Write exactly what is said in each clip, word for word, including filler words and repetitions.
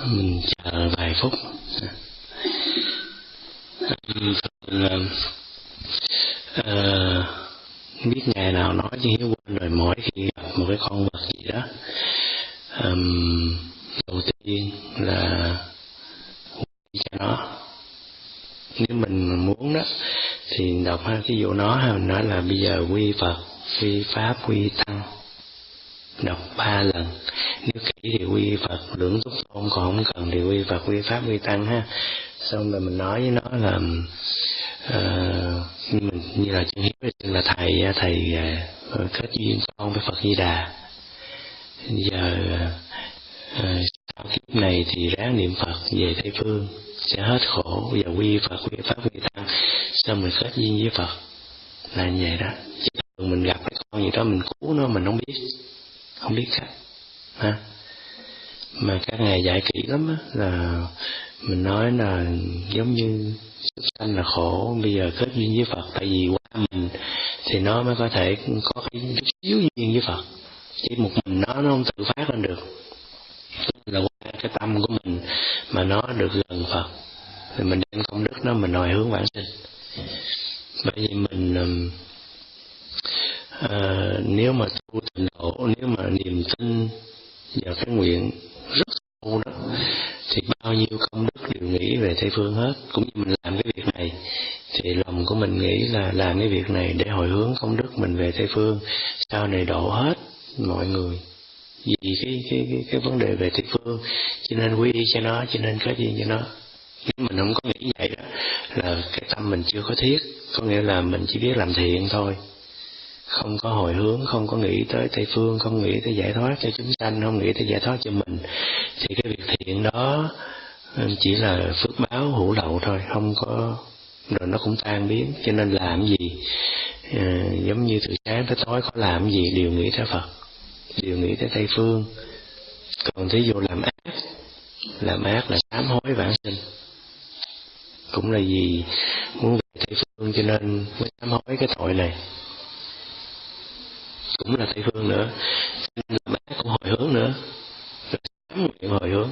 Mình chờ vài phút. Mình uh, biết ngày nào nói chứ Hiếu quên rồi. Mỗi khi gặp một cái con vật gì đó, um, đầu tiên là cho nó. Nếu mình muốn đó thì đọc hai cái vụ nó, mình nói là bây giờ quy Phật, quy Pháp, quy Tăng, đọc ba lần. Nếu kỹ thì quy Phật Lưỡng Túc Tôn, còn không cần thì quy Phật, quy Pháp, quy Tăng ha. Xong rồi mình nói với nó là uh, mình như là chân Hiếu là thầy thầy uh, kết duyên con với Phật Di Đà. Giờ uh, sau kiếp này thì ráng niệm Phật về Tây Phương sẽ hết khổ. Giờ quy Phật, quy Pháp, quy Tăng, xong mình kết duyên với Phật là như vậy đó. Chứ thường mình gặp cái con gì đó mình cứu nó mình không biết, không biết cách ha. Mà các ngài dạy kỹ lắm á, là mình nói là giống như súc sanh là khổ, bây giờ kết duyên với Phật, tại vì qua mình thì nó mới có thể có cái chút xíu duyên với Phật, chỉ một mình nó nó không tự phát lên được. Là qua cái tâm của mình mà nó được gần Phật thì mình đem công đức nó mình hồi hướng vãng sinh. Bởi vì mình uh, nếu mà tu tịnh độ, nếu mà niềm tin vào cái nguyện rất sâu đó thì bao nhiêu công đức đều nghĩ về Tây Phương hết. Cũng như mình làm cái việc này thì lòng của mình nghĩ là làm cái việc này để hồi hướng công đức mình về Tây Phương, sau này độ hết mọi người vì cái cái cái, cái vấn đề về Tây Phương, cho nên quy y cho nó, cho nên có duyên cho nó. Nếu mình không có nghĩ vậy đó là cái tâm mình chưa có thiết, có nghĩa là mình chỉ biết làm thiện thôi, không có hồi hướng, không có nghĩ tới Tây Phương, không nghĩ tới giải thoát cho chúng sanh, không nghĩ tới giải thoát cho mình, thì cái việc thiện đó chỉ là phước báo hữu lậu thôi, không có, rồi nó cũng tan biến. Cho nên làm gì à, giống như từ sáng tới tối có làm gì đều nghĩ tới Phật, đều nghĩ tới Tây Phương. Còn thí dụ làm ác, làm ác là sám hối vãng sinh, cũng là vì muốn về Tây Phương cho nên mới sám hối cái tội này, cũng là Tây Phương nữa. Nên làm ác cũng hồi hướng nữa, sám nguyện hồi hướng.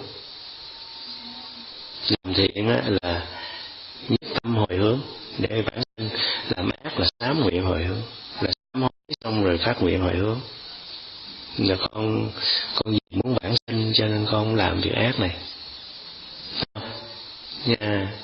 Làm thiện á là nhất tâm hồi hướng để vãng sinh, làm ác là sám nguyện hồi hướng, là sám hối xong rồi phát nguyện hồi hướng. Là con con gì muốn vãng sinh cho nên con làm việc ác này nha.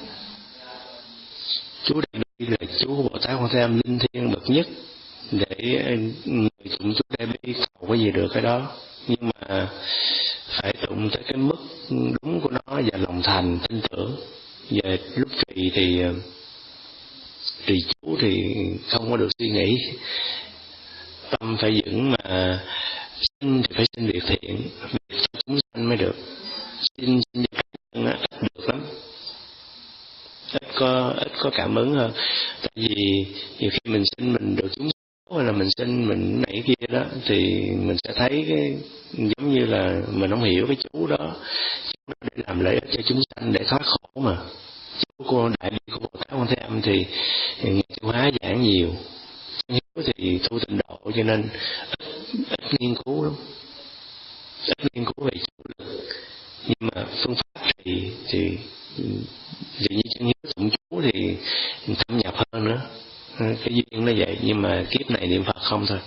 Chú Đại Bi là chú Bồ Tát Quan Thế Âm linh thiêng bậc nhất, để người tụng chú Đại Bi cầu cái gì được cái đó, nhưng mà phải tụng tới cái mức đúng của nó và lòng thành tin tưởng. Về lúc trì thì trì chú thì không có được suy nghĩ, tâm phải vững, mà xin thì phải xin việc thiện, việc cho chúng sanh mới được. Xin xin cho cá nhân á ít được lắm, ít có ít có cảm ứng hơn. Tại vì nhiều khi mình xin mình được chúng sanh, hay là mình xin mình nãy kia đó, thì mình sẽ thấy cái giống như là mình không hiểu cái chú đó, chú đó để làm lợi ích cho chúng sanh để thoát khổ mà. Chú của Đại Bi của Bồ Tát Quan Thế Âm thì Ngài Tiêu Hóa giảng nhiều, Hiếu thì tu tịnh độ cho nên ít, ít nghiên cứu lắm, ít nghiên cứu về chủ lực. Nhưng mà phương pháp thì thì vì như chân Hiếu tụng chú thì thâm nhập hơn nữa, cái duyên nó vậy. Nhưng mà kiếp này niệm Phật không thôi.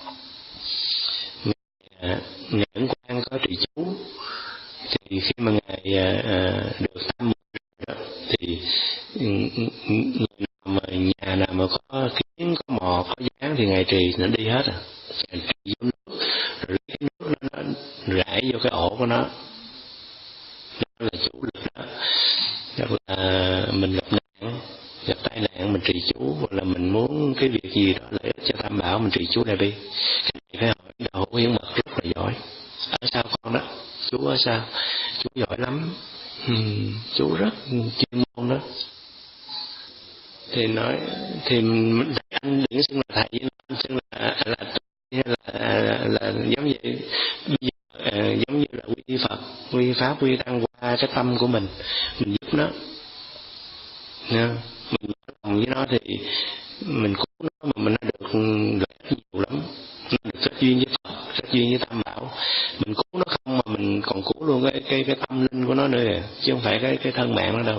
Ngài Ấn Quang có trì chú, thì khi mà ngài à, được tam mục thì người nào mà nhà nào mà có kiến, có mò, có dáng thì ngài trì nó đi hết à. Ngài trì vô nước, rồi lấy cái nước nó, nó rải vô cái ổ của nó, đó là chủ lực đó. Hoặc là mình gặp nạn, gặp tai nạn mình trì chú, hoặc là mình muốn cái việc gì đó lợi ích cho Tam Bảo mình trì chú Đại Bi. Cái này phải hỏi Đạo Hữu Hiến Mật rất là giỏi. Ở sao con đó? Chú ở sao? Chú giỏi lắm. Hmm, chú rất chuyên môn đó. Thì nói thì anh đừng xưng là thầy, anh xưng là là là, là, là giống vậy. Bây giờ à, giống như là quy Phật, quy Pháp, quy Tăng qua cái tâm của mình, mình giúp nó. Nha. Mình lòng với nó thì mình cứu nó mà mình đã được lợi ích nhiều lắm. Nó được kết duyên với Phật, kết duyên với Tam Bảo. Mình cứu nó không mà mình còn cứu luôn cái cái cái tâm linh của nó nữa kìa, chứ không phải cái cái thân mạng nó đâu.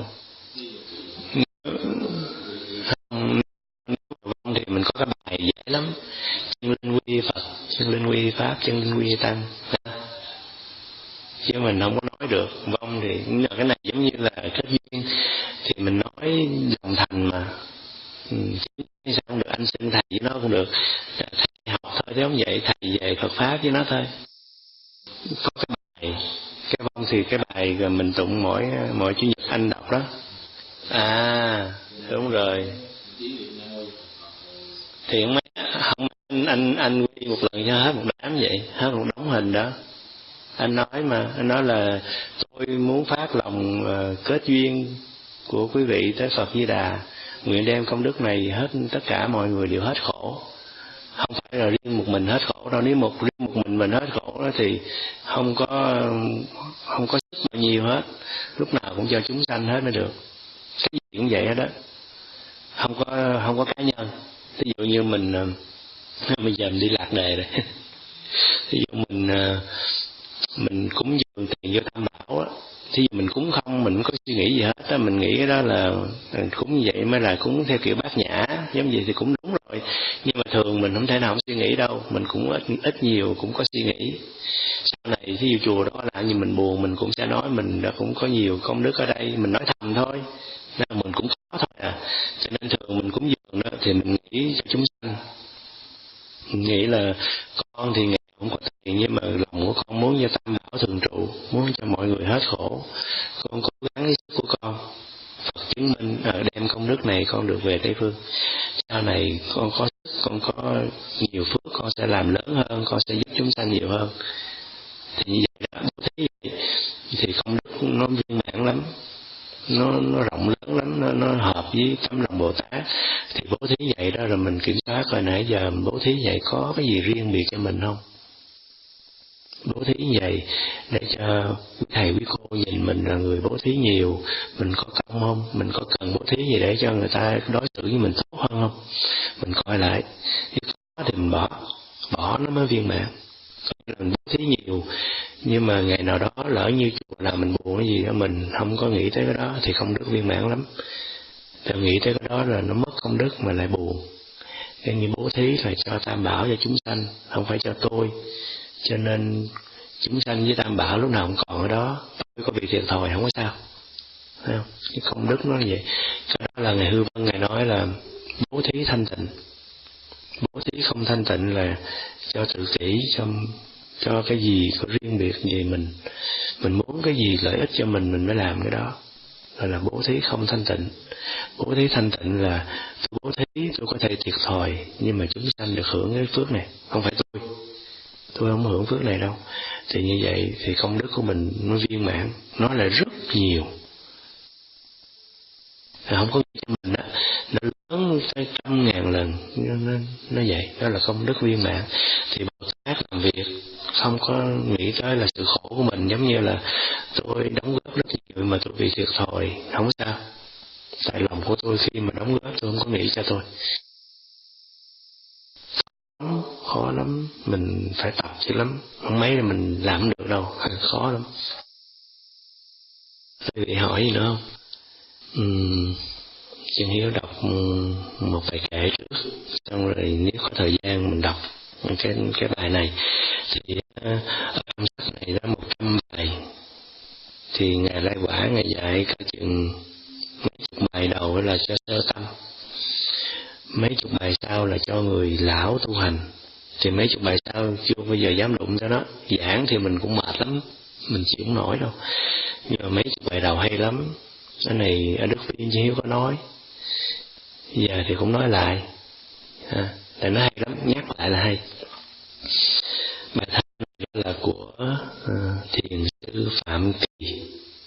Vong thì mình có cái bài dễ lắm: chân linh quy Phật, chân linh quy Pháp, chân linh quy Tăng. Chứ mình không có nói được. Vong thì cái này giống như là kết duyên, thì mình nói lòng thành mà. Ừ, sao không được, anh xưng thầy với nó cũng được, thầy học thôi chứ không vậy, thầy về Phật Pháp với nó thôi. Có cái bài, cái vong thì cái bài rồi mình tụng mỗi mỗi chủ nhật anh đọc đó. À, đúng rồi. Thì không, không anh anh anh quy một lần cho hết một đám vậy, hết một đống hình đó. Anh nói mà, anh nói là tôi muốn phát lòng uh, kết duyên của quý vị tới Phật Di Đà, nguyện đem công đức này hết tất cả mọi người đều hết khổ. Không phải là riêng một mình hết khổ đâu, nếu một riêng một mình mình hết khổ đó thì không có không có sức bao nhiêu hết, lúc nào cũng cho chúng sanh hết mới được. Cái gì cũng vậy đó, không có không có cá nhân. Ví dụ như mình bây giờ mình đi lạc đề rồi ví dụ mình mình cúng dường tiền vô Tam Bảo á, thí dụ mình cúng không, mình không có suy nghĩ gì hết á, mình nghĩ đó là cúng như vậy mới là cúng theo kiểu bát nhã, giống vậy thì cũng đúng rồi. Nhưng mà thường mình không thể nào không suy nghĩ đâu, mình cũng ít ít nhiều cũng có suy nghĩ. Sau này thí dụ chùa đó là như mình buồn, mình cũng sẽ nói mình đã cũng có nhiều công đức ở đây, mình nói thầm thôi, nên mình cũng có thôi à. Cho nên thường mình cúng dường đó thì mình nghĩ cho chúng sanh, mình nghĩ là con thì ngày cũng có tiền, nhưng mà lòng của con muốn cho Tam Bảo thường trụ, muốn cho mọi người hết khổ, con cố gắng cái sức của con. Phật chứng minh ở đem công đức này con được về Tây Phương. Sau này con có sức, con có nhiều phước, con sẽ làm lớn hơn, con sẽ giúp chúng sanh nhiều hơn. Thì như vậy đó, bố thí vậy thì công đức nó viên mãn lắm, nó nó rộng lớn lắm, nó nó hợp với tấm lòng Bồ Tát. Thì bố thí vậy đó, rồi mình kiểm soát rồi nãy giờ bố thí vậy có cái gì riêng biệt cho mình không? Bố thí vậy để cho quý thầy quý cô nhìn mình là người bố thí nhiều, mình có công không? Mình có cần bố thí gì để cho người ta đối xử với mình tốt hơn không? Mình coi lại, nếu có thì mình bỏ, bỏ nó mới viên mãn. Mình bố thí nhiều nhưng mà ngày nào đó lỡ như chùa nào mình buồn cái gì đó, mình không có nghĩ tới cái đó thì không được viên mãn lắm. Tự nghĩ tới cái đó là nó mất công đức mà lại buồn. Cái như bố thí là cho Tam Bảo cho chúng sanh, không phải cho tôi. Cho nên chúng sanh với Tam Bảo lúc nào cũng còn ở đó, tôi có bị thiệt thòi không có sao. Thấy không? Cái công đức nó như vậy. Cái đó là Ngài Hư Vân Ngài nói là bố thí thanh tịnh. Bố thí không thanh tịnh là cho tự kỷ, cho cho cái gì có riêng biệt gì mình mình muốn cái gì lợi ích cho mình mình mới làm cái đó, gọi là bố thí không thanh tịnh. Bố thí thanh tịnh là tôi bố thí tôi có thể thiệt thòi, nhưng mà chúng sanh được hưởng cái phước này, không phải tôi tôi không hưởng phước này đâu. Thì như vậy thì công đức của mình nó viên mãn, nó là rất nhiều, không có nghĩ cho mình đó, nó lớn tới trăm ngàn lần, nó, nó, nó vậy, đó là công đức viên mãn. Thì Bồ Tát làm việc không có nghĩ tới là sự khổ của mình, giống như là tôi đóng góp rất nhiều mà tôi bị thiệt thòi, không sao. Tại lòng của tôi khi mà đóng góp tôi không có nghĩ cho tôi. Khó lắm, mình phải tập chứ lắm, không mấy là mình làm được đâu, khó lắm. Quý vị hỏi gì nữa không? Uhm, Chân Hiếu đọc một bài kệ trước, xong rồi nếu có thời gian mình đọc cái cái bài này. Thì ở trong sách này đó một trăm bài, thì Ngài Lai Quả Ngài dạy cả chừng mấy chục bài đầu là cho sơ tâm, mấy chục bài sau là cho người lão tu hành, thì mấy chục bài sau chưa bao giờ dám đụng cho nó. Giảng thì mình cũng mệt lắm, mình chịu không nổi đâu, nhưng mà mấy chục bài đầu hay lắm. Cái này ở Đức Viên Chân Hiếu có nói, giờ thì cũng nói lại, à, tại nó hay lắm, nhắc lại là hay. Bài thơ này là của uh, thiền sư Phạm Kỳ.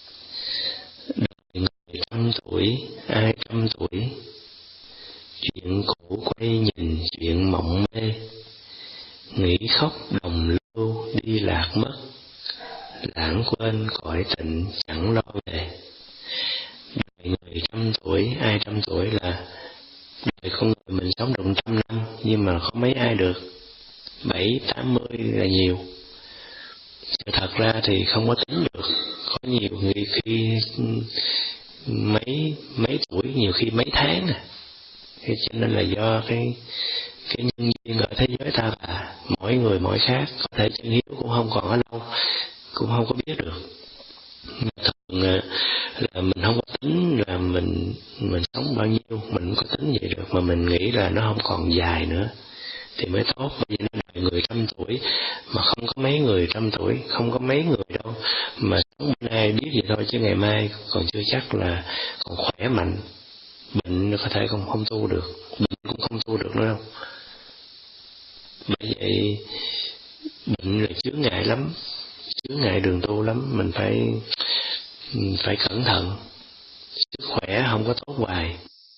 Đời người trăm tuổi, ai trăm tuổi, chuyện cũ quay nhìn chuyện mộng mê, nghĩ khóc đồng lưu đi lạc mất, lãng quên cõi tịnh chẳng lo về. Đời người trăm tuổi, ai trăm tuổi là đời con người mình sống được trăm năm, nhưng mà không mấy ai được bảy tám mươi là nhiều. Chứ thật ra thì không có tính được. Có nhiều người khi mấy mấy tuổi, nhiều khi mấy tháng à. Thế cho nên là do cái cái nhân duyên ở thế giới ta bà, mỗi người mỗi khác, có thể chân hiếu cũng không còn ở lâu, cũng không có biết được. Thường là mình không có tính là mình mình sống bao nhiêu, mình không có tính vậy được, mà mình nghĩ là nó không còn dài nữa thì mới tốt. Bởi vì nó đời người trăm tuổi mà không có mấy người trăm tuổi, không có mấy người đâu mà sống bữa nay biết vậy thôi, chứ ngày mai còn chưa chắc là còn khỏe mạnh. Bệnh có thể còn không tu được, bệnh cũng không tu được nữa đâu. Bởi vậy bệnh là chướng ngại lắm, chướng ngại đường tu lắm, mình phải phải cẩn thận. Sức khỏe không có tốt hoài.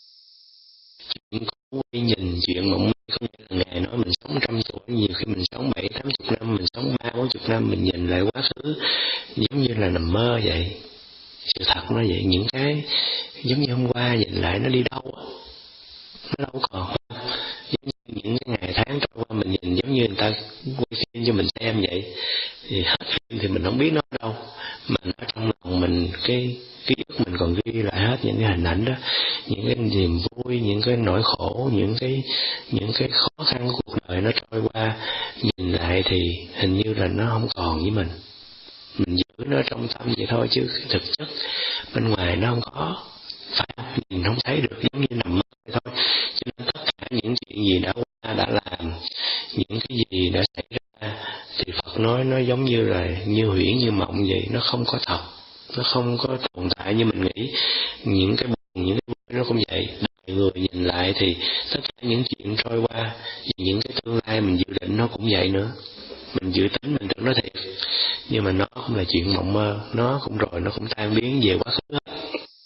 Chuyện cố quay nhìn, chuyện mộng mơ, không phải là Ngài nói mình sống trăm tuổi, nhiều khi mình sống bảy tám chục năm, mình sống ba bốn chục năm, mình nhìn lại quá khứ giống như là nằm mơ vậy. Sự thật nó vậy, những cái giống như hôm qua nhìn lại nó đi đâu á, nó đâu còn. Giống như những cái ngày tháng trôi qua mình nhìn giống như người ta quay phim cho mình xem vậy, thì hết phim thì mình không biết nó đâu, mà ở trong lòng mình, cái ký ức mình còn ghi lại hết những cái hình ảnh đó, những cái niềm vui, những cái nỗi khổ, những cái những cái khó khăn của cuộc đời nó trôi qua, nhìn lại thì hình như là nó không còn với mình. Mình giữ nó trong tâm vậy thôi, chứ thực chất bên ngoài nó không có, phải không? Nhìn không thấy được, giống như nằm mơ vậy thôi. Cho nên tất cả những chuyện gì đã qua, đã làm, những cái gì đã xảy ra thì Phật nói nó giống như là như huyễn như mộng vậy, nó không có thật, nó không có tồn tại như mình nghĩ. Những cái buồn, những cái vui nó cũng vậy. Đời người nhìn lại thì tất cả những chuyện trôi qua, những cái tương lai mình dự định nó cũng vậy nữa. Mình dự tính mình tưởng nó thiệt, nhưng mà nó cũng là chuyện mộng mơ, nó cũng rồi nó cũng tan biến về quá khứ hết.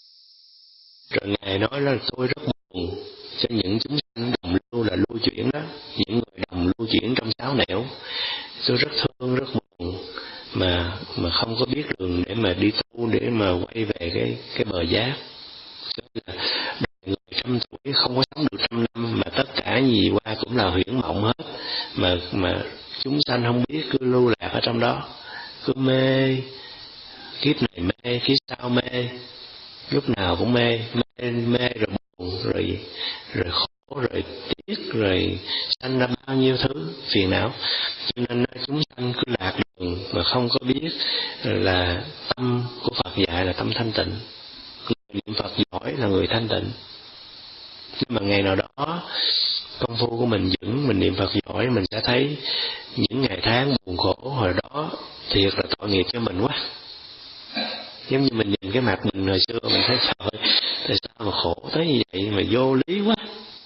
Rồi Ngài nói là tôi rất buồn cho những chúng sanh đồng lưu, là lưu chuyển đó, những người đồng lưu chuyển trong sáu nẻo. Tôi rất thương, rất buồn mà mà không có biết đường để mà đi tu, để mà quay về cái cái bờ giác. Là người trăm tuổi không có sống được trăm năm, mà tất cả gì qua cũng là huyễn mộng hết, mà mà chúng sanh không biết, cứ lưu lạc ở trong đó, cứ mê, kiếp này mê, kiếp sau mê, lúc nào cũng mê, mê, mê rồi buồn, rồi rồi khổ, rồi tiếc, rồi sanh ra bao nhiêu thứ phiền não. Cho nên chúng sanh cứ lạc đường mà không có biết là tâm của Phật dạy là tâm thanh tịnh. Người niệm Phật giỏi là người thanh tịnh. Nhưng mà ngày nào đó công phu của mình vững, mình niệm Phật giỏi, mình sẽ thấy những ngày tháng buồn khổ hồi đó thiệt là tội nghiệp cho mình quá. Giống như mình nhìn cái mặt mình hồi xưa, mình thấy trời, tại sao mà khổ tới như vậy, mà vô lý quá.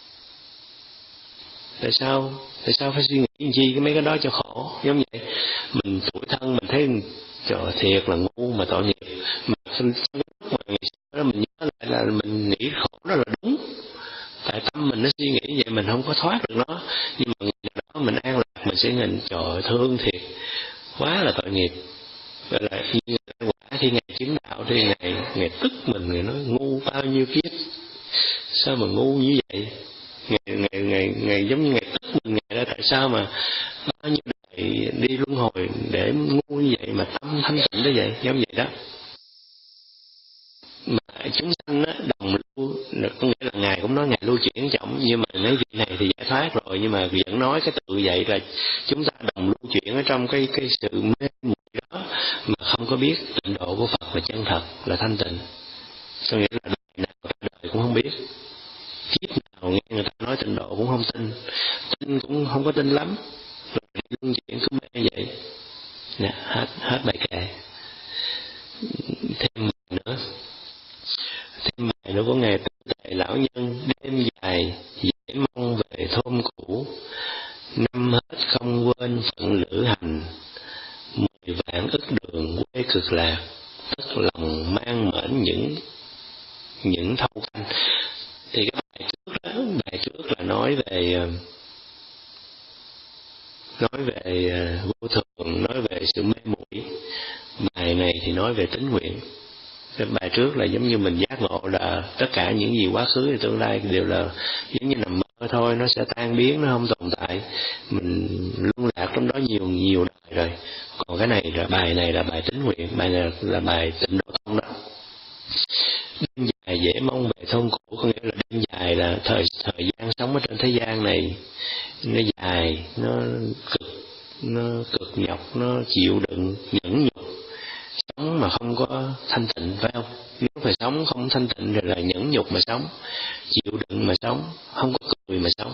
Tại sao, tại sao phải suy nghĩ chi cái mấy cái đó cho khổ, giống vậy. Mình tuổi thân mình thấy trời thiệt là ngu mà tội nghiệp. Mà ngày xưa đó mình nhớ lại là mình nghĩ khổ đó là đúng. Tại tâm mình nó suy nghĩ vậy, mình không có thoát được nó. Nhưng mà ngày đó mình an lạc, mình sẽ nhìn trời thương thiệt, quá là tội nghiệp. Gọi là như quả khi Ngài chứng đạo thì Ngài, Ngài tức mình, Ngài nói ngu bao nhiêu kiếp, sao mà ngu như vậy. Ngài, Ngài, Ngài, Ngài giống như Ngài tức mình, Ngài là tại sao mà bao nhiêu đời đi luân hồi để ngu như vậy mà tâm thanh tịnh tới vậy, giống vậy đó. Mà chúng sanh á, đồng lưu, có nghĩa là Ngài cũng nói Ngài lưu chuyển trọng, nhưng mà mấy vị này thì giải thoát rồi, nhưng mà vẫn nói cái tự vậy là chúng ta đồng lưu chuyển ở trong cái cái sự mê muội đó, mà không có biết tịnh độ của Phật là chân thật, là thanh tịnh. Có nghĩa là đời nào đời cũng không biết, kiếp nào nghe người ta nói tịnh độ cũng không tin, tin cũng không có tin lắm, rồi luân chuyển cứ mê vậy. Nè, hết hết bài kệ. Thêm bài nữa, thêm bài nữa của Ngài Tư Đại Lão Nhân. Đêm dài dễ mong về thôn cũ, năm hết không quên phận lữ hành, mười vạn ức đường quê cực lạc, tất lòng mang mệnh những những thâu canh. Thì cái bài trước đó, bài trước là nói về nói về vô thường, nói về sự mê muội. Bài này thì nói về tín nguyện. Cái bài trước là giống như mình giác ngộ là tất cả những gì quá khứ và tương lai đều là giống như nằm mơ thôi, nó sẽ tan biến, nó không tồn tại. Mình luân lạc trong đó nhiều nhiều đời. rồi. Còn cái này là bài này là bài tín nguyện, bài này là bài tịnh độ tông đó. Đêm dài dễ mong về thôn cũ, có nghĩa là đêm dài là thời thời gian sống ở trên thế gian này nó dài, nó cực, nó cực nhọc, nó chịu đựng nhẫn nhục, sống mà không có thanh tịnh, phải không? Nếu phải sống không thanh tịnh rồi là nhẫn nhục mà sống, chịu đựng mà sống, không có cười mà sống,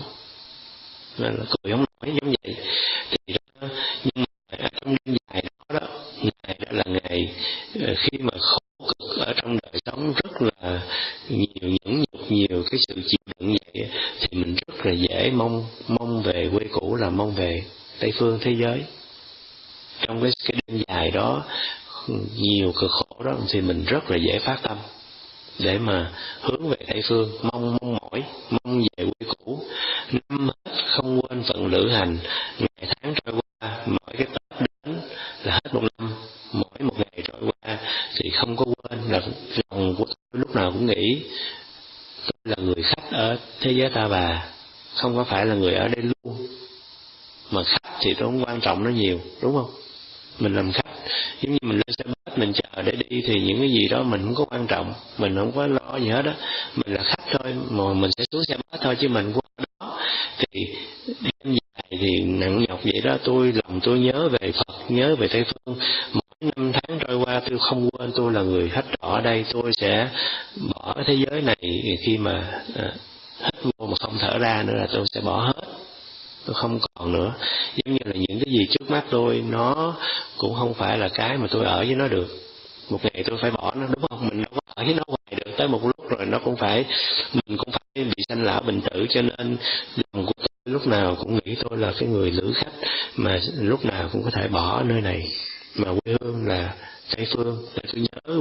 nên là cười không nổi giống vậy. Thì đó, nhưng mà ở trong đêm dài đó đó, ngày đó là ngày khi mà khổ cực ở trong đời sống rất là nhiều nhẫn nhục, nhiều cái sự chịu đựng vậy, thì mình rất là dễ mong mong về quê cũ, là mong về Tây phương thế giới. Trong cái, cái đêm dài đó nhiều cực khổ đó thì mình rất là dễ phát tâm để mà hướng về Tây phương, mong mong mỏi, mong về quê cũ. Năm hết không quên phận lữ hành, ngày tháng trôi qua, mỗi cái Tết đến là hết một năm, mỗi một ngày trôi qua thì không có quên, là lòng của tôi lúc nào cũng nghĩ tôi là người khách ở thế giới Ta Bà, không có phải là người ở đây luôn. Mà khách thì tôi không quan trọng nó nhiều, đúng không? Mình làm khách, giống như mình lên xe bus mình chờ để đi thì những cái gì đó mình không có quan trọng, mình không có lo gì hết á, mình là khách thôi, mà mình sẽ xuống xe bus thôi chứ mình qua đó. Thì đêm dài thì nặng nhọc vậy đó, tôi lòng tôi nhớ về Phật, nhớ về Tây phương. Mỗi năm tháng trôi qua tôi không quên tôi là người khách trọ ở đây, tôi sẽ bỏ thế giới này khi mà à, hết vô mà không thở ra nữa là tôi sẽ bỏ hết, tôi không còn nữa. Giống như là những cái gì trước mắt tôi nó cũng không phải là cái mà tôi ở với nó được. Một ngày tôi phải bỏ nó, đúng không? Mình đâu có ở với nó hoài được, tới một lúc rồi nó cũng phải, mình cũng phải bị sanh lão bệnh tử. Cho nên lòng của tôi lúc nào cũng nghĩ tôi là cái người lữ khách mà lúc nào cũng có thể bỏ nơi này, mà quê hương là Tây phương. Để tôi nhớ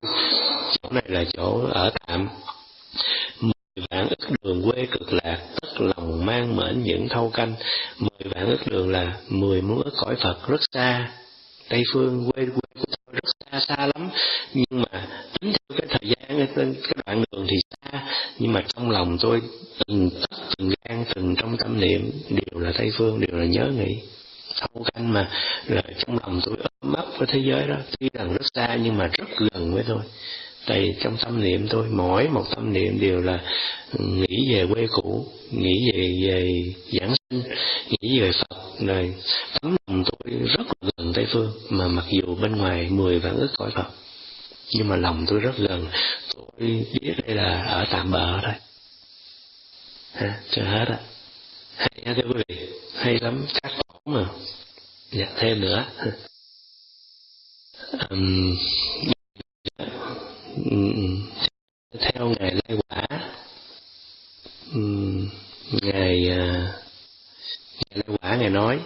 chỗ này là chỗ ở tạm. Mười vạn ức đường quê cực lạc, tất lòng mang mệnh những thâu canh. Mười vạn ức đường là mười muôn ức cõi Phật rất xa. Tây phương quê quê của tôi rất xa, xa lắm. Nhưng mà tính theo cái thời gian, cái đoạn đường thì xa, nhưng mà trong lòng tôi từng tất, từng gan, từng trong tâm niệm đều là Tây phương, đều là nhớ nghĩ. Thâu canh mà là trong lòng tôi ấm ấp cái thế giới đó, tuy rằng rất xa nhưng mà rất gần với tôi. Tại trong tâm niệm tôi, mỗi một tâm niệm đều là nghĩ về quê cũ, nghĩ về về giảng sinh, nghĩ về Phật. Rồi tấm lòng tôi rất là gần Tây phương, mà mặc dù bên ngoài mười vạn ức cõi Phật, nhưng mà lòng tôi rất gần. Tôi biết đây là ở tạm bợ thôi. Ha, cho hết á. Hay ha thưa quý vị, hay lắm, các tổ mà. Dạ, thêm nữa. Um, theo ngài Lai Quả, ngài ngài Lai Quả ngài nói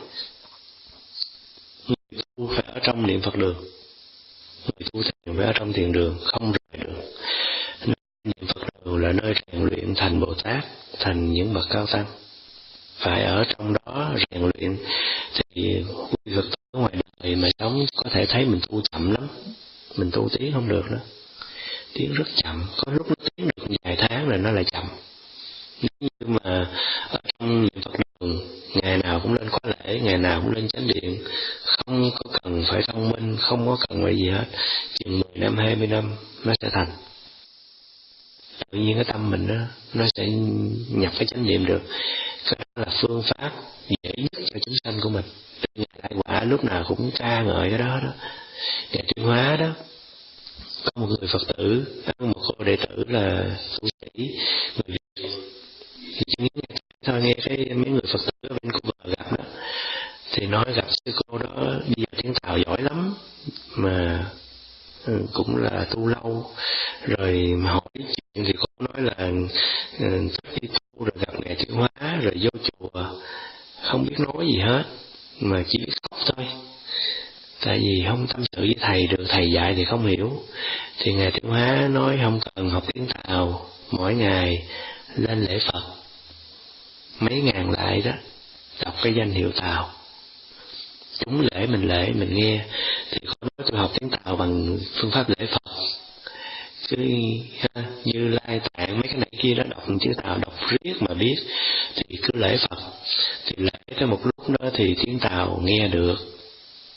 người tu phải ở trong niệm Phật đường, người tu thiền phải ở trong thiền đường, không rời đường. Niệm Phật đường là nơi rèn luyện thành Bồ Tát, thành những bậc cao tăng, phải ở trong đó rèn luyện. Thì quý Phật tử ngoài đời mà sống có thể thấy mình tu chậm lắm, mình tu tiến không được nữa, tiến rất chậm, có lúc nó tiến được vài tháng rồi nó lại chậm. Nếu như mà ở trong niệm Phật đường ngày nào cũng lên khóa lễ, ngày nào cũng lên chánh điện, không có cần phải thông minh, không có cần phải gì hết, chừng mười năm hai mươi năm nó sẽ thành. Tự nhiên cái tâm mình đó, nó sẽ nhập cái chánh niệm được. Cái đó là phương pháp dễ nhất cho chúng sanh của mình. Ngài Lai Quả lúc nào cũng ca ngợi cái đó đó. Ngài Tuyên Hóa đó, có một người Phật tử, một cô đệ tử là tu sĩ người Việt, thì chỉ nghe thôi, nghe cái mấy người Phật tử ở bên Cô Bờ gặp đó, thì nói gặp sư cô đó đi vào tiếng Tàu giỏi lắm, mà cũng là tu lâu. Rồi mà hỏi chuyện thì cô nói là đi tu rồi gặp Ngài Tuyên Hóa rồi vô chùa không biết nói gì hết, mà chỉ biết khóc thôi. Tại vì không tâm sự với thầy được, thầy dạy thì không hiểu. Thì Ngài Tuyên Hóa nói không cần học tiếng Tàu, mỗi ngày lên lễ Phật mấy ngàn lại đó, đọc cái danh hiệu Tàu, chúng lễ mình lễ mình nghe. Thì cô nói tôi học tiếng Tàu bằng phương pháp lễ Phật, cứ Như Lai Tạng mấy cái này kia đó, đọc chữ Tàu đọc riết mà biết, thì cứ lễ Phật. Thì lễ tới một lúc đó thì tiếng Tàu nghe được,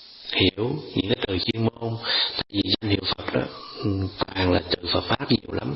hiểu những cái từ chuyên môn, tại vì danh hiệu Phật đó toàn là từ Phật pháp nhiều lắm.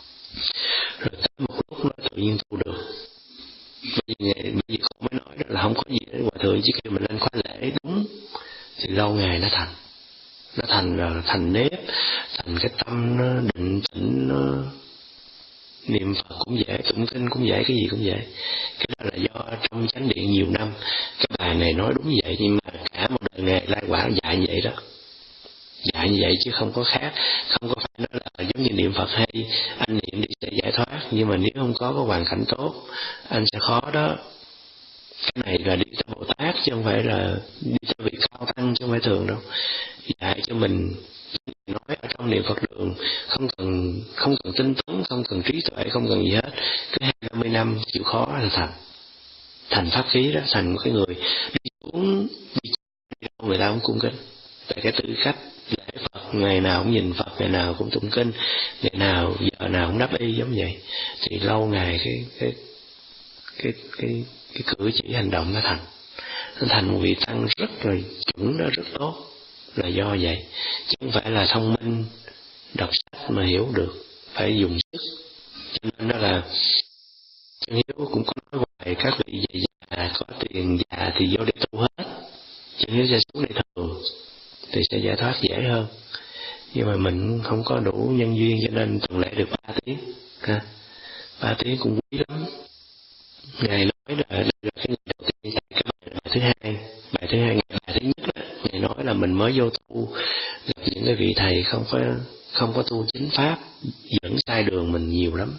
Rồi tới một lúc nó tự nhiên tu được. Bởi vì, bởi vì con mới nói đó là không có gì để hòa thượng chỉ kêu mình lên khóa lễ đúng, thì lâu ngày nó thành, nó thành là thành nếp, thành cái tâm nó định tĩnh, nó niệm Phật cũng dễ, tụng kinh cũng dễ, cái gì cũng dễ. Cái đó là do trong chánh điện nhiều năm, cái bài này nói đúng vậy, nhưng mà cả một đời nghề lai quả dạy như vậy đó, dạy như vậy chứ không có khác. Không có phải nói là giống như niệm Phật hay anh niệm đi sẽ giải thoát, nhưng mà nếu không có cái hoàn cảnh tốt anh sẽ khó đó. Cái này là đi theo Bồ Tát chứ không phải là đi theo vị cao tăng, chứ không phải thường đâu. Dạy cho mình nói ở trong niệm Phật đường, không cần không cần tinh tấn, không cần trí tuệ, không cần gì hết, cứ hai ba mươi năm chịu khó là thành thành pháp khí đó, thành một cái người đi xuống đi đâu người ta cũng cung kính. Tại cái tư cách lễ Phật, ngày nào cũng nhìn Phật, ngày nào cũng tụng kinh, ngày nào giờ nào cũng đáp y giống vậy, thì lâu ngày cái cái cái cái cái cử chỉ hành động nó thành nó thành một vị tăng rất là chuẩn, đó rất tốt, là do vậy, chứ không phải là thông minh đọc sách mà hiểu được, phải dùng sức. Cho nên đó là Chân Hiếu cũng có nói hoài, các vị già có tiền già thì vô để tu hết, Chân Hiếu sẽ xuống đây thường thì sẽ giải thoát dễ hơn. Nhưng mà mình không có đủ nhân duyên, cho nên tuần lễ được ba tiếng ha, ba tiếng cũng quý lắm. Ngài nói là đây là cái ngày đầu tiên, cái bài, bài thứ hai, bài thứ hai, ngày bài thứ nhất đó, Ngài nói là mình mới vô tu, gặp những cái vị thầy không có không có tu chính pháp, dẫn sai đường mình nhiều lắm,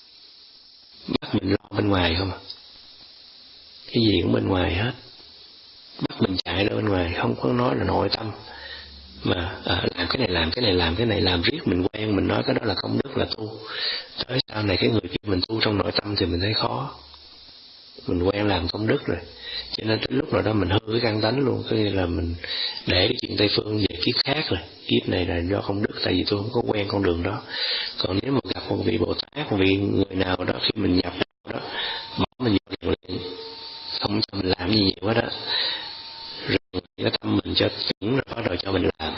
bắt mình lo bên ngoài không à, cái gì cũng bên ngoài hết, bắt mình chạy ra bên ngoài, không có nói là nội tâm. Mà à, làm cái này làm cái này làm cái này làm riết mình quen, mình nói cái đó là công đức là tu. Tới sau này cái người kia mình tu trong nội tâm thì mình thấy khó, mình quen làm công đức rồi, cho nên tới lúc nào đó mình hư cái căn tánh luôn, có nghĩa là mình để cái chuyện Tây Phương về kiếp khác rồi, kiếp này là do công đức, tại vì tôi không có quen con đường đó. Còn nếu mà gặp một vị Bồ Tát, một vị người nào đó, khi mình nhập đó bỏ mình vô liền liền, không cho mình làm gì nhiều hết đó, rồi cái tâm mình cho chuẩn rồi bắt đầu cho mình làm.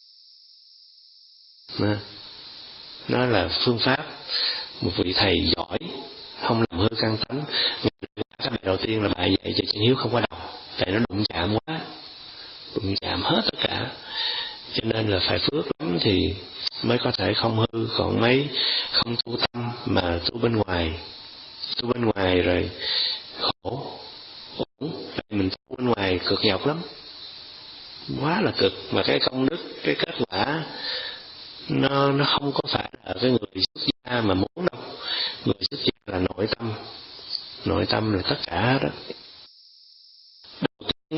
Nó, nó là phương pháp một vị thầy giỏi, không làm hư căn tánh. Cái bài đầu tiên là bài dạy cho Chân Hiếu không có đọc, tại nó đụng chạm quá, đụng chạm hết tất cả, cho nên là phải phước lắm thì mới có thể không hư. Còn mấy không tu tâm mà tu bên ngoài, tu bên ngoài rồi khổ, ổn, mình tu bên ngoài cực nhọc lắm, quá là cực, mà cái công đức, cái kết quả nó nó không có phải là cái người xuất gia mà muốn đâu. Người xuất gia là nội tâm, nội tâm là tất cả đó. Đầu tiên,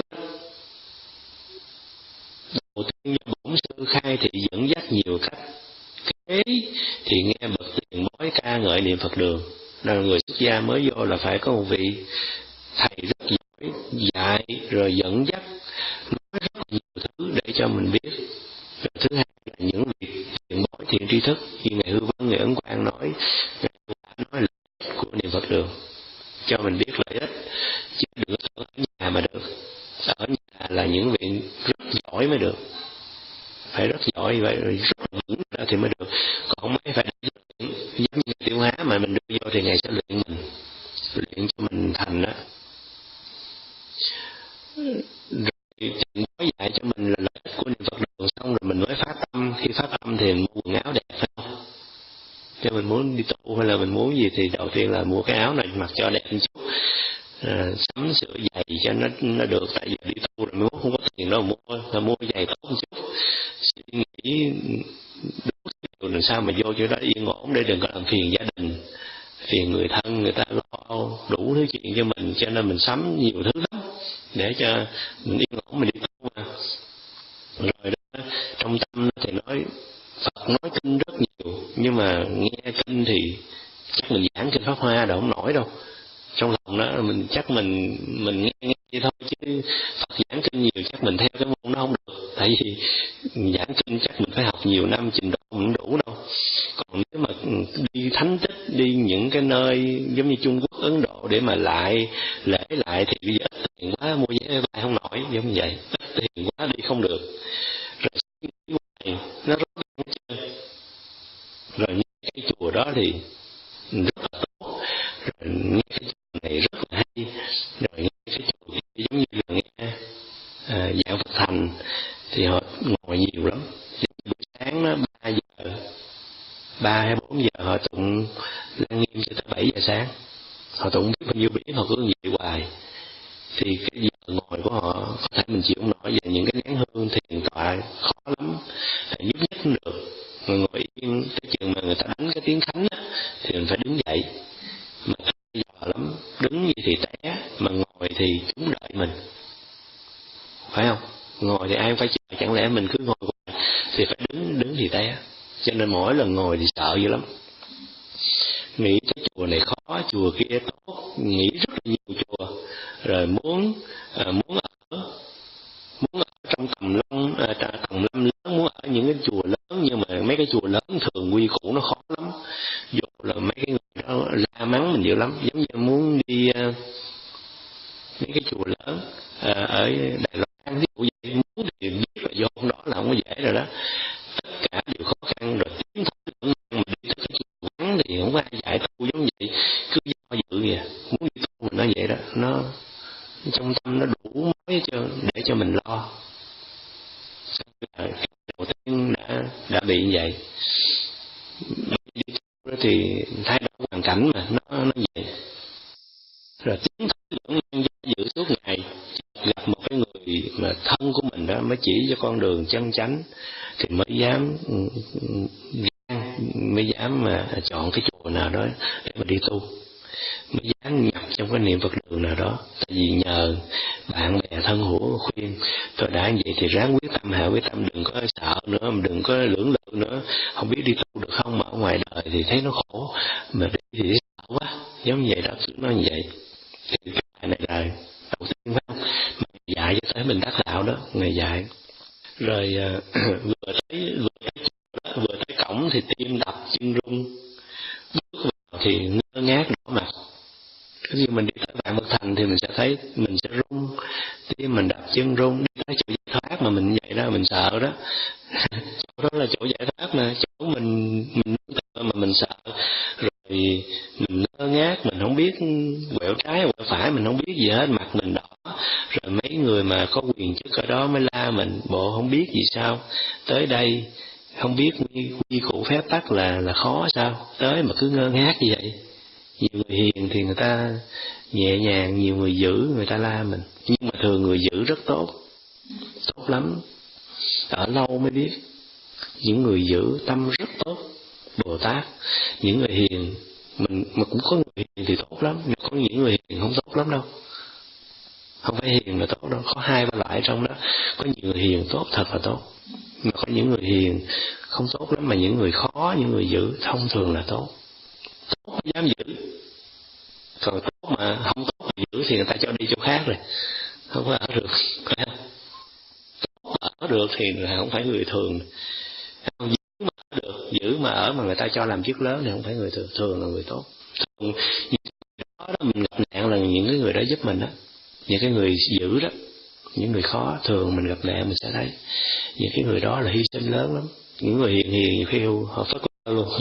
đầu tiên do bổn sư khai thị dẫn dắt nhiều cách, kế thì nghe bậc tiền bói ca ngợi niệm Phật đường. Là người xuất gia mới vô là phải có một vị thầy rất giỏi dạy rồi dẫn dắt, nói rất nhiều thứ để cho mình biết. Rồi thứ hai là những vị tiền bói thiện tri thức như ngài Hư Vân, ngài Ấn Quang nói, ngài đã nói lợi ích của niệm Phật đường, cho mình biết lợi ích, chứ đừng ở nhà mà được. Ở nhà là những vị rất giỏi mới được, phải rất giỏi vậy, rồi rất vững ra thì mới được. Còn mấy phải giống như Tiêu Hóa mà mình đưa vô thì ngài sẽ luyện mình, luyện cho mình thành đó. Rồi tiền bói dạy cho mình là lợi ích của niệm Phật đường, xong rồi mình mới phát tâm. Khi phát tâm thì mua quần áo đẹp phải không? Cho mình muốn đi tu hay là mình muốn gì thì đầu tiên là mua cái áo này mặc cho đẹp một chút, à, sắm sửa giày cho nó nó được, tại vì đi tu rồi mới không có tiền đâu mua, là mua giày tốt một chút, suy nghĩ đúng làm sao mà vô chỗ đó yên ổn để đừng có làm phiền gia đình, phiền người thân, người ta lo đủ thứ chuyện cho mình, cho nên mình sắm nhiều thứ lắm để cho mình yên ổn mình đi tu mà. Rồi đó, trong tâm thì nói Phật nói kinh rất nhiều, nhưng mà nghe kinh thì chắc mình giảng kinh Pháp Hoa đâu không nổi đâu. Trong lòng đó mình chắc mình mình nghe, nghe vậy thôi, chứ Phật giảng kinh nhiều chắc mình theo cái môn đó không được, tại vì giảng kinh chắc mình phải học nhiều năm, trình độ mình không đủ đâu. Còn nếu mà đi thánh tích, đi những cái nơi giống như Trung Quốc, Ấn Độ, đi để mà lại lễ lại thì bây giờ ít tiền quá, mua vé bay không nổi, giống như vậy, ít tiền quá đi không được, rồi suy nghĩ hoài nó rối hết trơn. Rồi nghe cái chùa đó thì rất là tốt, rồi nghe cái chùa này rất là hay, rồi nghe cái chùa kia giống như là nghe à, Giảng Phật Thành thì họ ngồi nhiều lắm. Buổi sáng nó ba giờ, ba hay bốn giờ họ tụng Lăng Nghiêm cho tới bảy giờ sáng, họ tụng biết bao nhiêu biến, họ cứ như vậy hoài. Thì cái giờ ngồi của họ có thể mình chịu không nổi, về những cái nén hương thiền tọa khó lắm, nhúc nhích không được. Mà ngồi yên tới chừng mà người ta đánh cái tiếng khánh á, thì mình phải đứng dậy, mà giò lắm, đứng như thì té, mà ngồi thì chúng đợi mình, phải không? Ngồi thì ai cũng phải chờ, chẳng lẽ mình cứ ngồi hoài thì phải đứng, đứng thì té. Cho nên mỗi lần ngồi thì sợ dữ lắm, nghĩ cái chùa này khó, chùa kia tốt, nghĩ rất là nhiều chùa, rồi muốn à, muốn ở muốn ở trong Tầm Long, à, Tầm Lâm lớn, muốn ở những cái chùa lớn, nhưng mà mấy cái chùa lớn thường quy củ nó khó lắm, dù là mấy cái người đó la mắng mình dữ lắm. Giống như muốn đi à, mấy cái chùa lớn à, ở Đài Loan ví dụ vậy, muốn thì biết là vô đó là không có dễ rồi đó, tất cả đều khó khăn, rồi tiến thoái lưỡng nan. Mà đi tới cái chùa vắng thì không có ai dạy tu giống vậy, cứ do dự kìa, muốn đi tu mình nói vậy đó, nó trong tâm nó đủ mối cho để cho mình lo. Cái đầu tiên đã đã bị như vậy, đi tu đó thì thay đổi hoàn cảnh mà nó nó vậy. Rồi tiến thoái lưỡng nan do dự suốt ngày, gặp một cái người mà thân của mình đó mới chỉ cho con đường chân chánh thì mới dám mới dám mà chọn cái chùa nào đó để mà đi tu, mới dám nhập trong cái niệm Phật đường nào đó. Tại vì nhờ bạn bè thân hữu khuyên, tôi đã như vậy thì ráng quyết tâm, hạ quyết tâm, đừng có sợ nữa, đừng có lưỡng lự nữa, không biết đi tu được không, mà ở ngoài đời thì thấy nó khổ, mà đi thì sợ quá, giống như vậy đó, nó như vậy. Thì cái này là đầu tiên, phải không? Mà dạy cho tới mình đắc đạo đó, ngày dạy. Rồi vừa thấy vừa thấy đó, vừa thấy cổng thì tim đập chân run, bước vào thì ngơ ngác đỏ mặt. Khi mình đi tới Vạn Phật Thành thì mình sẽ thấy mình sẽ run, tim mình đập chân run. Đi tới chỗ giải thoát mà mình vậy đó, mình sợ đó. Chỗ đó là chỗ giải thoát mà, chỗ mình mình mà mình sợ. Rồi mình ngơ ngác, mình không biết quẹo trái quẹo phải, mình không biết gì hết, mặt mình đỏ. Rồi mấy người mà có quyền chức ở đó mới la mình, bộ không biết gì sao tới đây, không biết quy, quy củ phép tắc là là khó sao, tới mà cứ ngơ ngác như vậy. Nhiều người hiền thì người ta nhẹ nhàng, nhiều người dữ người ta la mình, nhưng mà thường người dữ rất tốt, tốt lắm, ở lâu mới biết. Những người dữ tâm rất tốt, Bồ Tát. Những người hiền, mình mà cũng có người hiền thì tốt lắm, nhưng có những người hiền không tốt lắm đâu. Không phải hiền là tốt đâu, có hai ba loại trong đó. Có những người hiền tốt, thật là tốt, mà có những người hiền không tốt lắm. Mà những người khó, những người dữ thông thường là tốt. Tốt không dám giữ, còn tốt mà không tốt mà giữ thì người ta cho đi chỗ khác rồi, không có ở được, phải không? Tốt mà ở được thì là không phải người thường, không, giữ mà ở được, giữ mà ở mà người ta cho làm chức lớn thì không phải người thường, thường là người tốt. Thường đó, đó mình gặp nạn là những cái người đó giúp mình đó, những cái người giữ đó, những người khó thường mình gặp nạn mình sẽ thấy những cái người đó là hy sinh lớn lắm. Những người hiền hiền nhiều khi họ phất lờ luôn.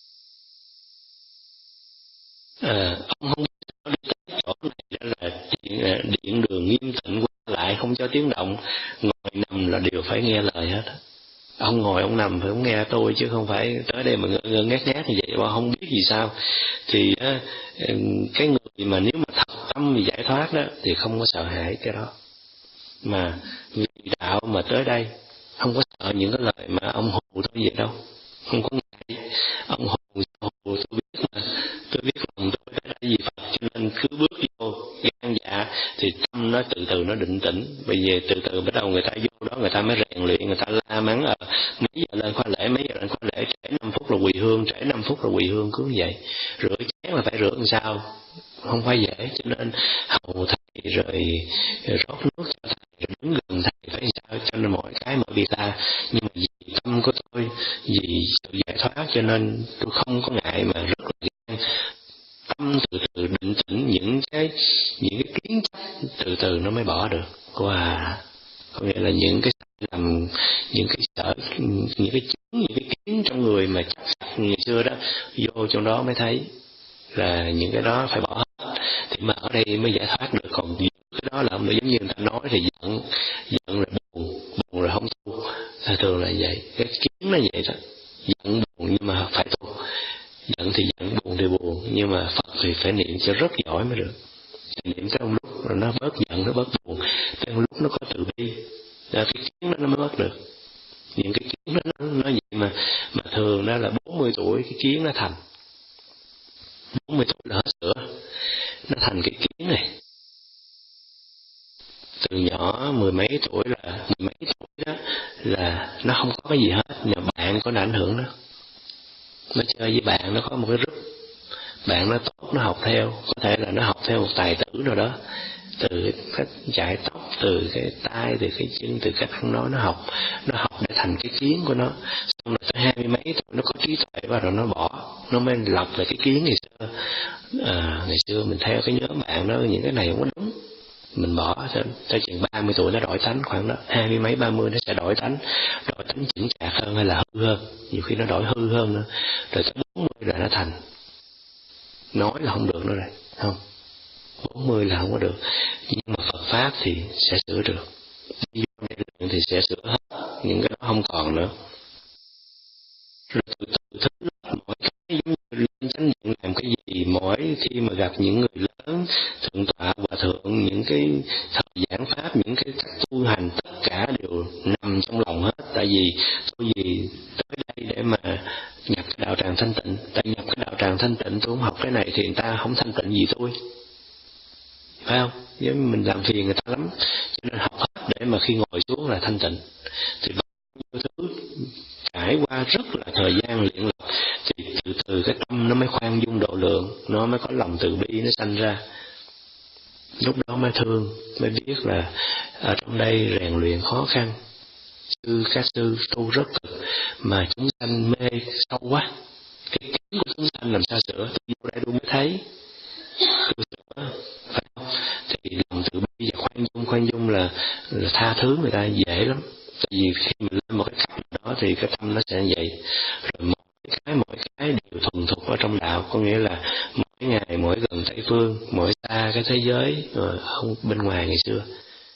À, ông không biết sao đi tới chỗ này là điện, điện đường nghiêm tịnh qua lại không cho tiếng động, ngồi nằm là đều phải nghe lời hết. Ông ngồi ông nằm phải không nghe tôi, chứ không phải tới đây mà ngơ ngơ ngác ngác như vậy mà không biết gì sao. Thì cái người mà nếu mà thật tâm vì giải thoát đó thì không có sợ hãi cái đó, mà vì đạo mà tới đây không có sợ những cái lời mà ông hù tôi vậy đâu, không có ngại. Ông hù hù tôi biết mà, tôi biết lòng tôi là gì Phật, cho nên cứ bước vô gan dạ thì tâm nó từ từ nó định tĩnh. Bây giờ từ từ bắt đầu người ta vô đó, người ta mới rèn luyện, người ta la mắng ở à, mấy giờ lên khóa lễ, mấy giờ lên khóa lễ, trễ năm phút là quỳ hương, trễ năm phút là quỳ hương, cứ vậy. Rửa chén là phải rửa làm sao, không phải dễ, cho nên hầu thầy rồi, rồi rót nước cho thầy, rồi đứng gần thầy phải sao, cho nên mọi cái mọi việc ta. Nhưng mà vì tâm của tôi, vì sự giải thoát cho nên tôi không có ngại, mà rất là gan. Tâm từ từ định tĩnh, những cái những cái kiến chấp từ từ nó mới bỏ được. Wow. Có nghĩa là những cái sai lầm, những cái sợ, những cái chứng, những cái kiến trong người mà chấp sạch ngày xưa đó, vô trong đó mới thấy là những cái đó phải bỏ hết, thì mà ở đây mới giải thoát được. Còn cái đó là giống như người ta nói thì giận, giận rồi buồn, buồn rồi không tu, thường là vậy. Cái kiến nó vậy đó, giận buồn nhưng mà phải tu, giận thì giận, buồn thì buồn, nhưng mà Phật thì phải niệm cho rất giỏi mới được. Niệm tới một lúc rồi nó bớt giận, nó bớt buồn, tới một lúc nó có từ bi, là cái kiến đó nó mới bớt được. Những cái kiến đó nó, nó vậy mà mà thường đó là bốn mươi tuổi cái kiến nó thành, bốn mươi tuổi là hết sữa, nó thành cái kiến này. Từ nhỏ mười mấy tuổi là mười mấy tuổi đó là nó không có cái gì hết, nhưng mà bạn có ảnh hưởng đó. Nó chơi với bạn, nó có một cái group, bạn nó tốt, nó học theo, có thể là nó học theo một tài tử nào đó, từ cách chải tóc, từ cái tai, từ cái chân, từ cách ăn nói, nó học, nó học để thành cái kiến của nó. Xong rồi tới hai mươi mấy tuổi nó có trí tuệ và rồi nó bỏ, nó mới lọc lại cái kiến ngày xưa. À, ngày xưa mình theo cái nhóm bạn đó, những cái này không có đúng, mình bỏ. Tới chừng ba mươi tuổi nó đổi tánh, khoảng đó hai mươi mấy ba mươi nó sẽ đổi tánh, đổi tánh chững chạc hơn hay là hư hơn, nhiều khi nó đổi hư hơn nữa, rồi tới bốn mươi là nó thành. Nói là không được nữa rồi, không, bốn mươi là không có được, nhưng mà Phật Pháp thì sẽ sửa được. Vô đây luyện thì sẽ sửa hết, những cái đó không còn nữa. Rồi từ từ thứ mỗi cái giống như lên chánh điện làm cái gì, mỗi khi mà gặp những người lớn, thượng tọa, hòa thượng, những cái thời giảng Pháp, những cái cách tu hành, tất cả đều nằm trong lòng hết. Tại vì tôi gì tới đây để mà nhập cái đạo tràng thanh tịnh, tại nhập cái đạo tràng thanh tịnh tôi không học cái này thì người ta không thanh tịnh gì tôi, phải không? Giống như mình làm phiền người ta lắm, cho nên học hết để mà khi ngồi xuống là thanh tịnh. Thì bao nhiêu thứ trải qua rất là thời gian luyện lập, thì từ từ cái tâm nó mới khoan dung độ lượng, nó mới có lòng từ bi nó sanh ra. Lúc đó mới thương, mới biết là ở trong đây rèn luyện khó khăn, sư các sư tu rất cực, mà chúng sanh mê sâu quá, cái kiến của chúng sanh làm sao sửa? Tôi vô đây tôi mới thấy, tôi sửa, phải không? Thì lòng từ bi và khoan dung, khoan dung là, là tha thứ người ta dễ lắm. Tại vì khi mình lên một cái cấp đó thì cái tâm nó sẽ vậy. Rồi mỗi cái mỗi cái đều thuần thục ở trong đạo, có nghĩa là mỗi ngày mỗi gần Tây Phương, mỗi xa cái thế giới rồi không bên ngoài ngày xưa.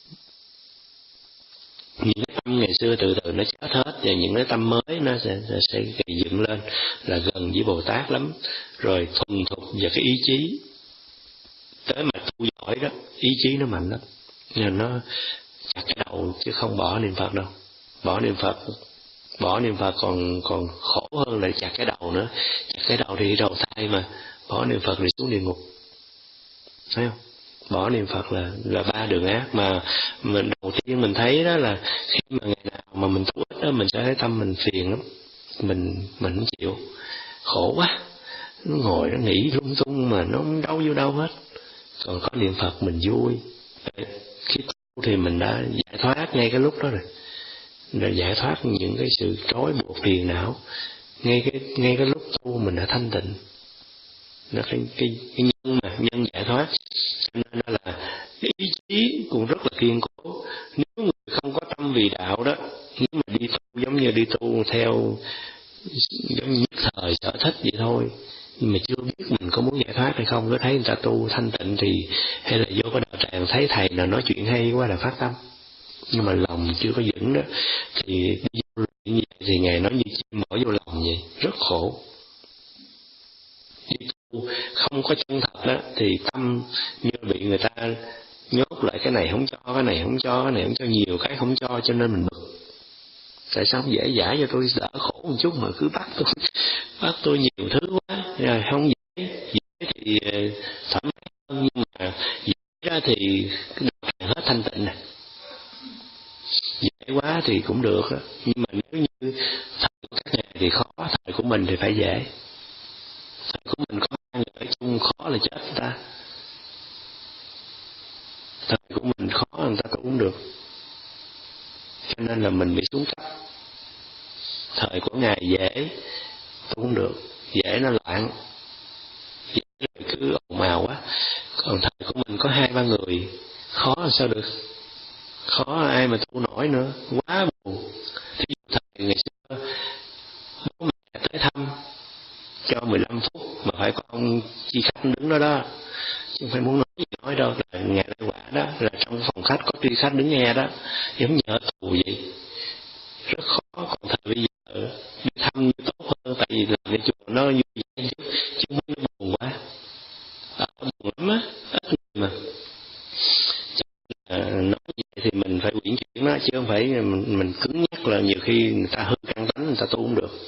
Những cái tâm ngày xưa từ từ nó chết hết, và những cái tâm mới nó sẽ, sẽ, sẽ gây dựng lên là gần với Bồ Tát lắm. Rồi thuần thục và cái ý chí, tới mà tu giỏi đó, ý chí nó mạnh lắm, nên nó chặt cái đầu chứ không bỏ niệm Phật đâu. Bỏ niệm Phật, bỏ niệm Phật còn còn khổ hơn là chặt cái đầu nữa. Chặt cái đầu thì đầu thai mà, bỏ niệm Phật thì xuống địa ngục, thấy không? Bỏ niệm Phật là là ba đường ác mà mình đầu tiên mình thấy đó là khi mà ngày nào mà mình tu ít đó, mình sẽ thấy tâm mình phiền lắm, mình mình không chịu, khổ quá, nó ngồi nó nghĩ lung tung mà nó không đâu vô đâu hết. Còn có niệm Phật mình vui, khi tu thì mình đã giải thoát ngay cái lúc đó rồi, rồi giải thoát những cái sự trói buộc phiền não, ngay cái ngay cái lúc tu mình đã thanh tịnh. Nó cái cái, cái nhân mà nhân giải thoát, cho nên là cái ý chí cũng rất là kiên cố. Nếu người không có tâm vì đạo đó, nếu mà đi tu giống như đi tu theo giống như nhất thời sở thích vậy thôi, nhưng mà chưa biết mình có muốn giải thoát hay không, cứ thấy người ta tu thanh tịnh thì hay là vô cái đạo tràng thấy thầy nào nói chuyện hay quá là phát tâm, nhưng mà lòng chưa có vững đó thì đi vô như vậy thì Ngài nói như chim bỏ vô lòng vậy, rất khổ. Đi tu không có chân thật đó thì tâm như bị người ta nhốt lại, cái này không cho, cái này không cho, cái này không cho, nhiều cái không cho, cho nên mình bực. Tại sao không dễ dãi cho tôi đỡ khổ một chút mà cứ bắt tôi bắt tôi nhiều thứ quá, rồi không dễ, dễ thì thoải mái hơn, nhưng mà dễ ra thì cái đạo tràng hết thanh tịnh này. Dễ quá thì cũng được, nhưng mà nếu như thời của các ngài thì khó, thời của mình thì phải dễ. Thời của mình có hai người ở chung khó là chết người ta. Thời của mình khó người ta tu cũng được, cho nên là mình bị xuống cấp. Thời của ngài dễ tu cũng được, dễ nó loạn, dễ cứ ồn ào quá. Còn người, khó là sao được, khó ai mà tu nổi nữa, quá buồn. Thí dụ thời ngày xưa bố mẹ tới thăm cho mười lăm phút mà phải có ông chi khách đứng đó đó, chứ không phải muốn nói gì nói đâu, là ngày lễ quả đó, là trong phòng khách có tri khách đứng nghe đó, giống như ở tù vậy, rất khó. Còn thời bây giờ đi thăm như tốt hơn, tại vì làm cái chùa nó vui vẻ chứ, chứ không nó buồn quá, ở buồn lắm á, ít người mà. À, nói vậy thì mình phải uyển chuyển nó, chứ không phải mình, mình cứng nhắc, là nhiều khi người ta hư căn tánh, người ta tu không được.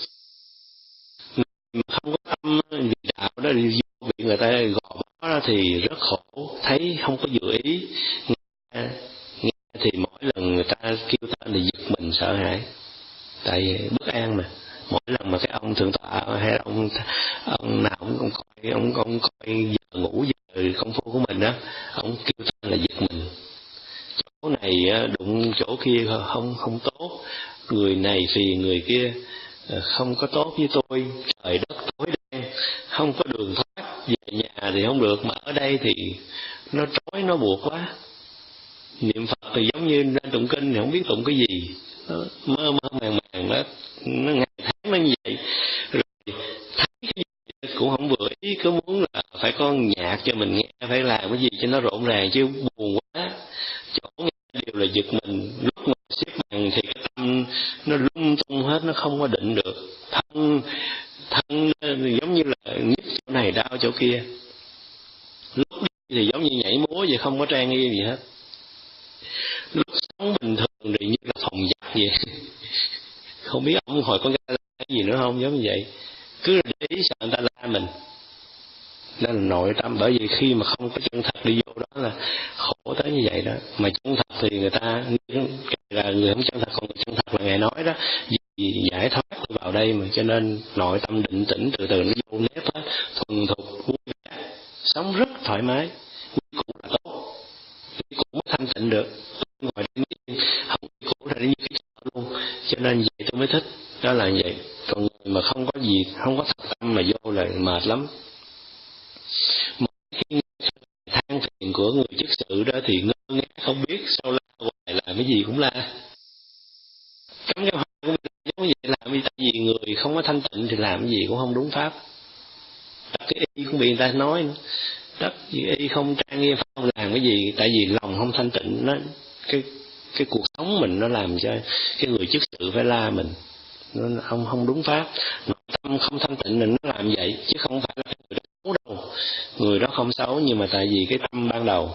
Mà không có tâm vì đạo đó, đi vô bị người ta gò bó đó thì rất khổ, thấy không có dự ý. Nghe, nghe thì mỗi lần người ta kêu tên thì giật mình sợ hãi, tại vì bất an mà. Mỗi lần mà cái ông thượng tọa hay ông ông nào ông, ông coi ông ông coi giờ ngủ giờ công phu của mình đó, ông kêu tên là giật mình. Chỗ này đụng chỗ kia không không tốt, người này thì người kia không có tốt với tôi, trời đất tối đen, không có đường thoát, về nhà thì không được, mà ở đây thì nó trói nó buộc quá. Niệm Phật thì giống như đang tụng kinh thì không biết tụng cái gì, nó mơ mơ màng màng đó, nó ngày tháng nó như vậy. Rồi thấy cái gì cũng không vừa ý, cứ muốn là phải có nhạc cho mình nghe, phải làm cái gì cho nó rộn ràng, chứ buồn quá. Chỗ nghe đều là giật mình, lúc mà xếp bằng thì cái tâm nó lung tung hết, nó không có định được. Thân thân giống như là nhức chỗ này đau chỗ kia, lúc đi thì giống như nhảy múa vậy, không có trang nghiêm gì hết. Lúc sống bình thường thì như là phòng giặc vậy. Không biết ông hồi có cái gì nữa không, giống như vậy, cứ để ý sợ người ta la mình. Nên là nội tâm, bởi vì khi mà không có chân thật đi vô đó là khổ tới như vậy đó. Mà chân thật thì người ta là người không chân thật, còn người chân thật là Ngài nói đó, vì giải thoát vào đây mà, cho nên nội tâm định tĩnh từ từ nó vô nếp hết, thuần thục vui vẻ, sống rất thoải mái. Quy củ là tốt, quy củ mới thanh tịnh được. Ngồi đây không quy củ là như cái chợ luôn, cho nên vậy tôi mới thích, đó là vậy. Còn người mà không có gì, không có thật tâm mà vô là mệt lắm. Một khi than phiền của người chức sự đó thì ngơ ngác không biết, sao la hoài, làm cái gì cũng la. Cấm cái hoa của mình giống vậy, làm gì, tại vì người không có thanh tịnh thì làm cái gì cũng không đúng pháp. Tất cái y cũng bị người ta nói nữa, tất y không trang nghiêm không làm cái gì, tại vì lòng không thanh tịnh, nó cái cái cuộc sống mình nó làm cho cái người chức sự phải la mình, nó không không đúng pháp. Nội tâm không thanh tịnh là nó làm vậy, chứ không phải là người đó xấu đâu. Người đó không xấu, nhưng mà tại vì cái tâm ban đầu.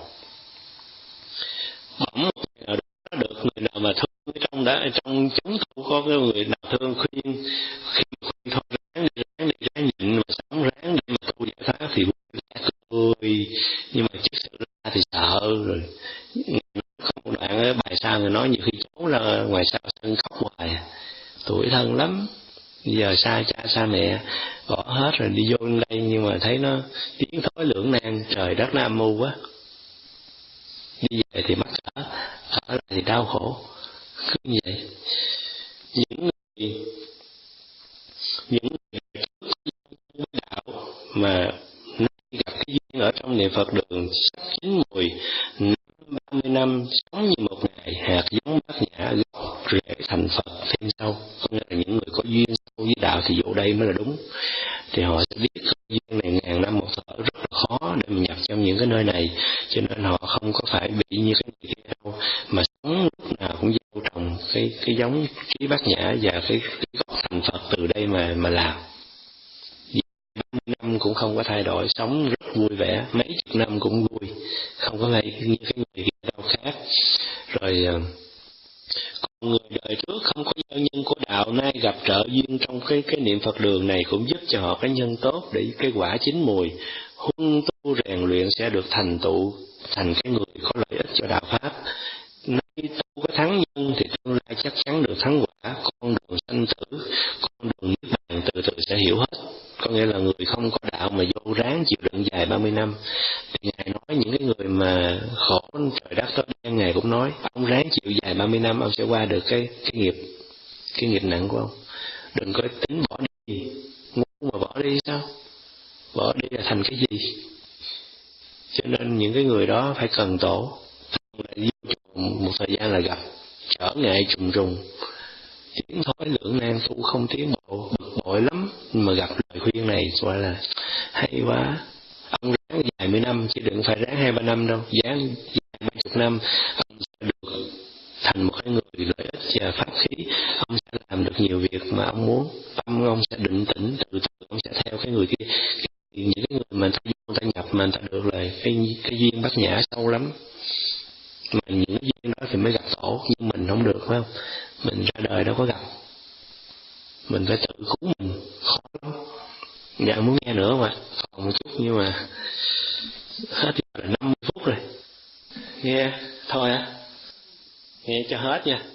Bỗng một người nào đó được người nào mà thương trong đã trong chúng tu, có cái người nào thương khuyên, khi mà khuyên thôi ráng đi, ráng đi, ráng nhịn mà sống, ráng để mà tu giải thoát thì cười. Nhưng mà chức sự ra thì sợ rồi. Không một đoạn bài sao người nói nhiều khi cháu là ngoài sau sân khóc hoài, tuổi thân lắm, giờ xa cha xa mẹ bỏ hết rồi đi vô đây, nhưng mà thấy nó tiến thối lưỡng nan, trời đất nó âm mưu quá. Đi về thì mắc cỡ, ở lại thì đau khổ, cứ như vậy. Những người những người đạo mà gặp cái duyên ở trong niệm Phật đường sắp chín mùi ba mươi năm, sống như một ngày, hạt giống bát nhã gốc rễ thành Phật thêm sâu. Có nghĩa là những người có duyên sâu với đạo thì vô đây mới là đúng. Thì họ sẽ biết duyên này ngàn năm một thở rất là khó để mà nhập trong những cái nơi này, cho nên họ không có phải bị như cái người kia đâu, mà sống lúc nào cũng gieo trồng cái cái giống trí bát nhã và cái, cái gốc thành Phật từ đây mà mà làm. ba mươi năm cũng không có thay đổi, sống rất vui vẻ, mấy chục năm cũng vui, không có ngay như cái người kia đâu khác. Rồi còn người đời trước không có giao nhân của đạo, nay gặp trợ duyên trong cái cái niệm Phật đường này cũng giúp cho họ cái nhân tốt để cái quả chín mùi, huân tu rèn luyện sẽ được thành tựu thành cái người có lợi ích cho đạo pháp. Nay tu có thắng nhân thì tương lai chắc chắn được thắng quả. Con đường sanh tử, con đường niết bàn từ từ sẽ hiểu hết. Có nghĩa là người không có đạo mà vô ráng chịu đựng dài ba mươi năm. Thì Ngài nói những cái người mà khổ trời đất tối đen, Ngài cũng nói ông ráng chịu dài ba mươi năm, ông sẽ qua được cái cái nghiệp cái nghiệp nặng của ông. Đừng có tính bỏ đi, ngu mà bỏ đi sao? Bỏ đi là thành cái gì? Cho nên những cái người đó phải cần tổ, lại vô chùa một thời gian là gặp trở ngại trùng trùng, tiến thói lưỡng nan, tu không tiến bộ, bực bội lắm, mà gặp lời khuyên này gọi là hay quá. Ông ráng vài mươi năm, chứ đừng phải ráng hai ba năm đâu, ráng vài ba chục năm, ông sẽ được thành một cái người lợi ích và pháp khí. Ông sẽ làm được nhiều việc mà ông muốn, tâm ông sẽ định tĩnh, từ từ ông sẽ theo cái người kia. Những cái người mà người ta nhập mà người ta được là cái, cái duyên bát nhã sâu lắm, mà những cái duyên đó thì mới gặp tổ, nhưng mình không được, phải không? Mình ra đời đâu có gặp, mình phải tự cứu mình, khó lắm. Dạ muốn nghe nữa mà còn một chút, nhưng mà hết là năm mươi phút rồi. Nghe thôi á, nghe cho hết nha.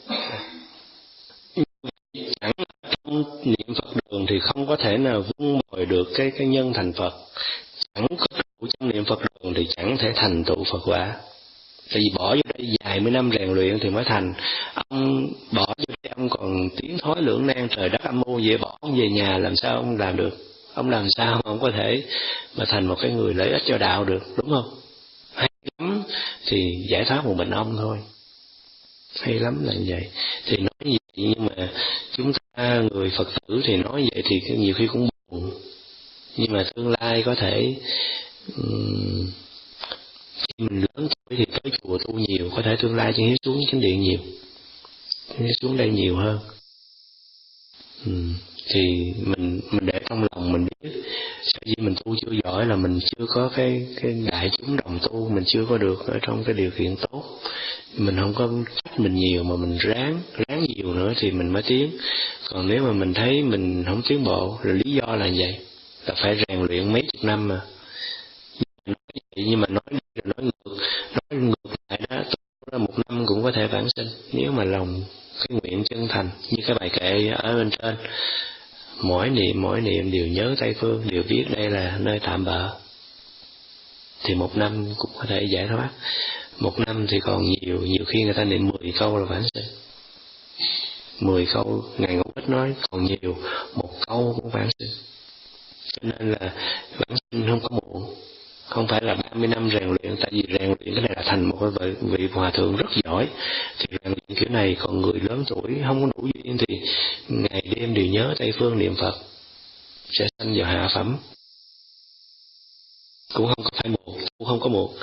Chẳng trong niệm Phật đường thì không có thể nào vun bồi được cái cái nhân thành Phật. Chẳng có trụ trong niệm Phật đường thì chẳng thể thành tựu Phật quả. Tại vì bỏ vô đây vài mươi năm rèn luyện thì mới thành. Ông bỏ vô đây ông còn tiến thói lưỡng nan trời đất âm mưu, về bỏ ông về nhà làm sao ông làm được? Ông làm sao mà ông có thể mà thành một cái người lợi ích cho đạo được, đúng không? Hay lắm thì giải thoát một mình ông thôi. Hay lắm là như vậy. Thì nói như vậy, nhưng mà chúng ta người Phật tử thì nói vậy thì nhiều khi cũng buồn. Nhưng mà tương lai có thể um, khi mình lớn tuổi thì tới chùa tu nhiều, có thể tương lai cho hiếu xuống chánh điện nhiều, hiếu xuống đây nhiều hơn. Um, thì mình mình để trong lòng mình biết, sở dĩ mình tu chưa giỏi là mình chưa có cái cái đại chúng đồng tu, mình chưa có được ở trong cái điều kiện tốt. Mình không có trách mình nhiều mà mình ráng ráng nhiều nữa thì mình mới tiến. Còn nếu mà mình thấy mình không tiến bộ là lý do là vậy, là phải rèn luyện mấy chục năm mà. Nói vậy nhưng mà nói đi rồi nói ngược, nói ngược lại đó, là một năm cũng có thể vãng sinh nếu mà lòng cái nguyện chân thành. Như cái bài kệ ở bên trên, mỗi niệm mỗi niệm đều nhớ Tây Phương, đều biết đây là nơi tạm bợ, thì một năm cũng có thể giải thoát. Một năm thì còn nhiều, nhiều khi người ta niệm mười câu là vãng sinh. Mười câu Ngài Ngũ Ích nói còn nhiều, một câu cũng vãng sinh. Cho nên là vãng sinh không có muộn. Không phải là ba mươi năm rèn luyện, tại vì rèn luyện cái này là thành một cái vị, vị hòa thượng rất giỏi. Thì rèn luyện kiểu này, còn người lớn tuổi không có đủ duyên thì ngày đêm đều nhớ Tây Phương niệm Phật, sẽ sanh vào hạ phẩm. Cũng không có phải muộn, cũng không có muộn.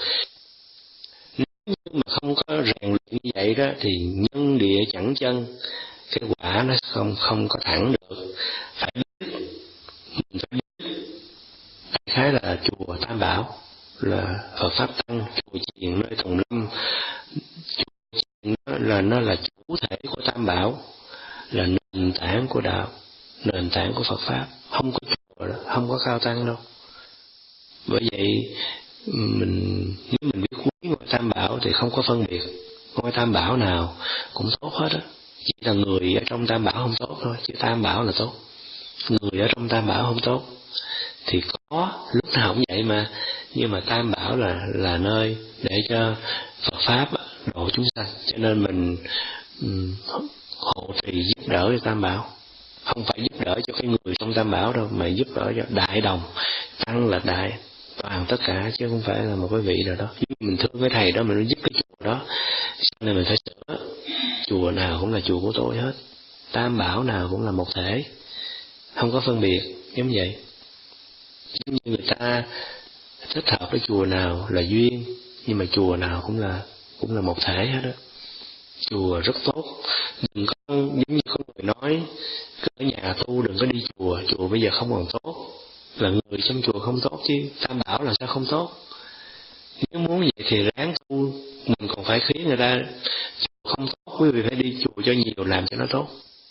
Nếu mà không có rèn luyện như vậy đó thì nhân địa chẳng chân, cái quả nó không không có thẳng được. Phải biết, mình phải biết. Đại khái là chùa Tam Bảo là Phật Pháp Tăng, chùa Chiền nơi Tùng Lâm, chùa Chiền nó là nó là chủ thể của Tam Bảo, là nền tảng của đạo, nền tảng của Phật Pháp. Không có chùa đó, không có cao tăng đâu. Bởi vậy mình nếu mình biết quý ngôi Tam Bảo thì không có phân biệt ngôi Tam Bảo nào cũng tốt hết á, chỉ là người ở trong Tam Bảo không tốt thôi, chứ Tam Bảo là tốt. Người ở trong Tam Bảo không tốt thì có lúc nào cũng vậy mà, nhưng mà Tam Bảo là là nơi để cho Phật Pháp độ chúng sanh, cho nên mình um, hộ trì giúp đỡ cho Tam Bảo. Không phải giúp đỡ cho cái người trong Tam Bảo đâu, mà giúp đỡ cho đại đồng. Tăng là đại toàn tất cả, chứ không phải là một cái vị nào đó. Mình thương cái thầy đó, mình giúp cái chùa đó, cho nên mình phải sửa. Chùa nào cũng là chùa của tôi hết, Tam Bảo nào cũng là một thể, không có phân biệt giống vậy. Giống như người ta thích hợp với chùa nào là duyên, nhưng mà chùa nào cũng là cũng là một thể hết đó. Chùa rất tốt, đừng có giống như có người nói ở nhà tu đừng có đi chùa, chùa bây giờ không còn tốt, là người trong chùa không tốt chứ Tam Bảo là sao không tốt. Nếu muốn vậy thì ráng tu, mình còn phải khiến người ta chùa không tốt, quý vị phải đi chùa cho nhiều làm cho nó tốt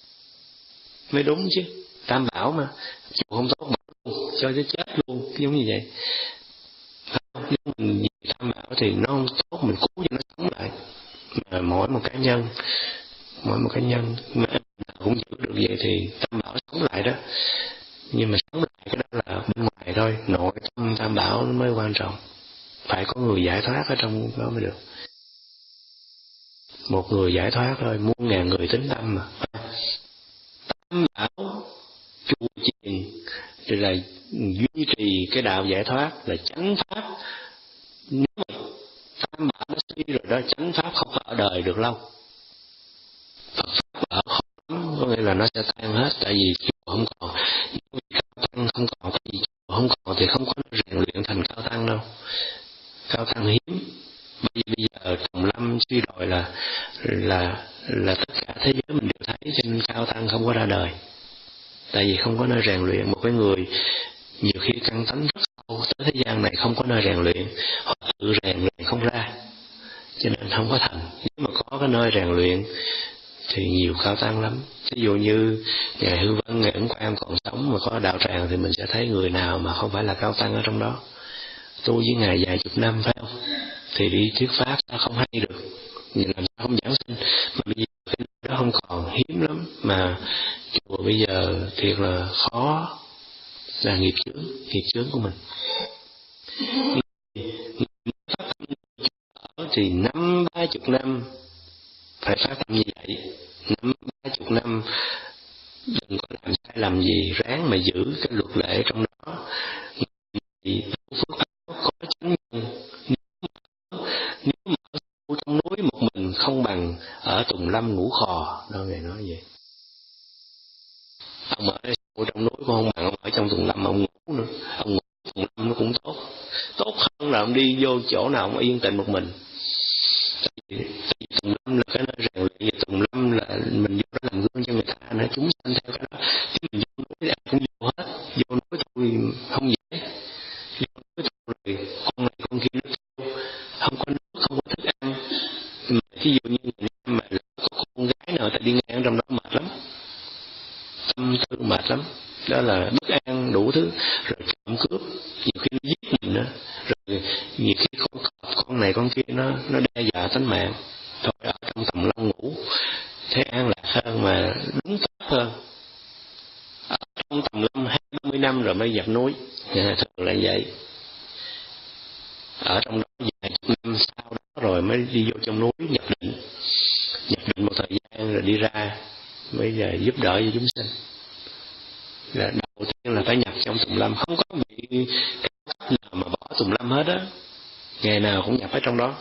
mới đúng chứ. Tam Bảo mà chùa không tốt bỏ luôn, cho nó chết luôn, giống như vậy. Nếu mình vì Tam Bảo thì nó không tốt, mình cứu cho nó sống lại. Mà mỗi một cá nhân, mỗi một cá nhân mà cũng giữ được vậy thì Tam Bảo sống lại đó. Nhưng mà sống lại cái đó là bên ngoài thôi, nội tâm Tam Bảo nó mới quan trọng. Phải có người giải thoát ở trong đó mới được. Một người giải thoát thôi, muôn ngàn người tính tâm mà. Tam Bảo chùa chiền thì là duy trì cái đạo giải thoát, là chánh pháp, Nếu mà tam bảo nó suy rồi đó, chánh pháp không có ở đời được lâu. Phật pháp ở khó lắm, có nghĩa là nó sẽ tan hết, tại vì chùa không còn. Nếu cao tăng không còn, cái gì chùa không còn thì không có rèn luyện thành cao tăng đâu. Cao tăng hiếm. Bởi vì bây giờ Tùng Lâm suy đồi là là là tất cả thế giới mình đều thấy, cho nên cao tăng không có ra đời. Tại vì không có nơi rèn luyện. Một cái người nhiều khi căn tánh rất sâu, tới thế gian này không có nơi rèn luyện, họ tự rèn luyện không ra, cho nên không có thành. Nếu mà có cái nơi rèn luyện thì nhiều cao tăng lắm. Ví dụ như ngài Hư Vân, ngài Ấn Quang còn sống mà có đạo tràng thì mình sẽ thấy người nào mà không phải là cao tăng ở trong đó. Tu với ngài vài chục năm phải không? Thì đi thuyết pháp sao không hay được, nhìn làm sao không giảng sinh. Mà bây giờ cái đó không còn, hiếm lắm. Mà chùa bây giờ thiệt là khó, là nghiệp chướng, nghiệp chướng của mình. Thì năm ba chục năm phải phát tâm như vậy, năm ba chục năm đừng có làm sai lầm gì, ráng mà giữ cái luật lệ trong đó. Thì phước có chánh nhân. Nếu mà ở trong núi một mình không bằng ở Tùng Lâm ngủ khò. Đó Ngài nói vậy. Ông ở trong núi cũng không bằng ông ở trong Tùng Lâm, ông ngủ nữa. Ông ngủ Tùng Lâm nó cũng tốt. Tốt hơn là ông đi vô chỗ nào ông yên tĩnh một mình. Tại vì Tùng Lâm là cái nơi rèn luyện, và Tùng Lâm là mình vô đó làm gương cho người ta, nó chúng sanh theo cái đó. Chứ mình vô núi ai cũng vô hết, vô núi thôi không dễ. Vô núi thôi rồi con này con kia nó không có nước, không có thức ăn. Mà ví dụ như người Nam mà có con gái nào ta đi ngang trong đó mệt lắm, tâm tư mệt lắm. Đó là bất an đủ thứ, rồi trộm cướp, nhiều khi nó giết mình nữa, rồi nhiều khi con con này con kia nó nó đe dọa tính mạng. Thôi ở trong Tùng Lâm ngủ thế an lạc hơn, mà đúng pháp hơn. Ở trong Tùng Lâm hai ba mươi năm rồi mới dập núi, thường là vậy. Ở trong đó vài chục năm sau đó rồi mới đi vô trong núi nhập định, nhập định một thời gian rồi đi ra, bây giờ giúp đỡ cho chúng sinh. Là đầu tiên là phải nhập trong Tùng Lâm, không có vị cao nào mà bỏ Tùng Lâm hết á, ngày nào cũng nhập ở trong đó.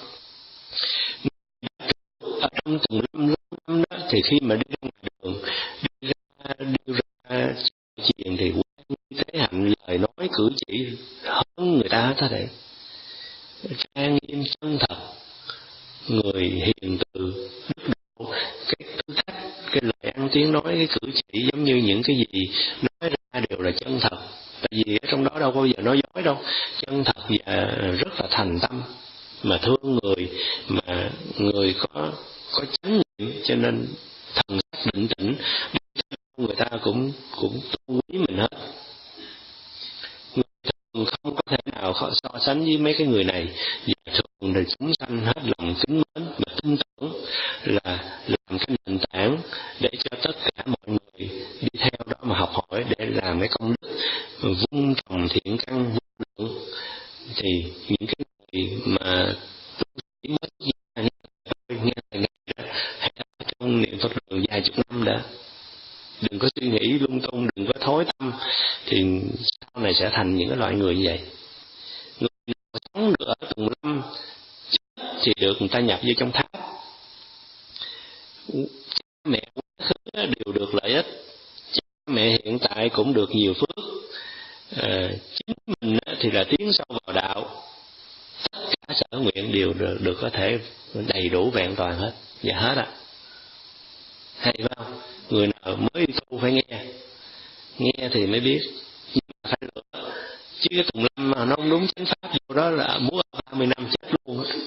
Ở trong Tùng Lâm lâu năm đó thì khi mà đi ra ngoài đường, đi ra đi ra chuyện thì thế hạnh lời nói cử chỉ hơn người ta hết á, đấy trang nghiêm chân thật, người hiền từ đức độ, cái tư cách, cái lời ăn tiếng nói, cái cử chỉ giống như những cái gì nói ra đều là chân thật. Tại vì ở trong đó đâu có bao giờ nói dối đâu, chân thật và rất là thành tâm, mà thương người, mà người có có chánh niệm, cho nên thần sắc định tĩnh, người ta cũng cũng tôn quý mình hết. Người thường không có thể nào so sánh với mấy cái người này, và thường là chúng sanh hết lòng kính mến và tin tưởng, là làm cái nền tảng để cho tất cả mọi người đi theo đó mà học hỏi, để làm cái công đức vun trồng thiện căn vô lượng. Thì những cái người mà tu sĩ mới nghe nghe lời Ngài hãy ở trong niệm Phật đường vài chục năm đã, đừng có suy nghĩ lung tung, đừng có thối tâm, thì sau này sẽ thành những cái loại người như vậy. Người nào sống được ở Tùng Lâm thì được người ta nhập vô trong tháp. Mẹ quá khứ đều được lợi ích, mẹ hiện tại cũng được nhiều phước, à, chính mình thì là tiến sâu vào đạo, tất cả sở nguyện đều được, được có thể đầy đủ vẹn toàn hết và hết ạ. À. Hay phải không? Người nào mới đi tu phải nghe, nghe thì mới biết, nhưng mà phải lựa. Chứ cái Tùng Lâm mà nó không đúng chánh pháp vô đó là muốn ở ba mươi năm chết luôn á,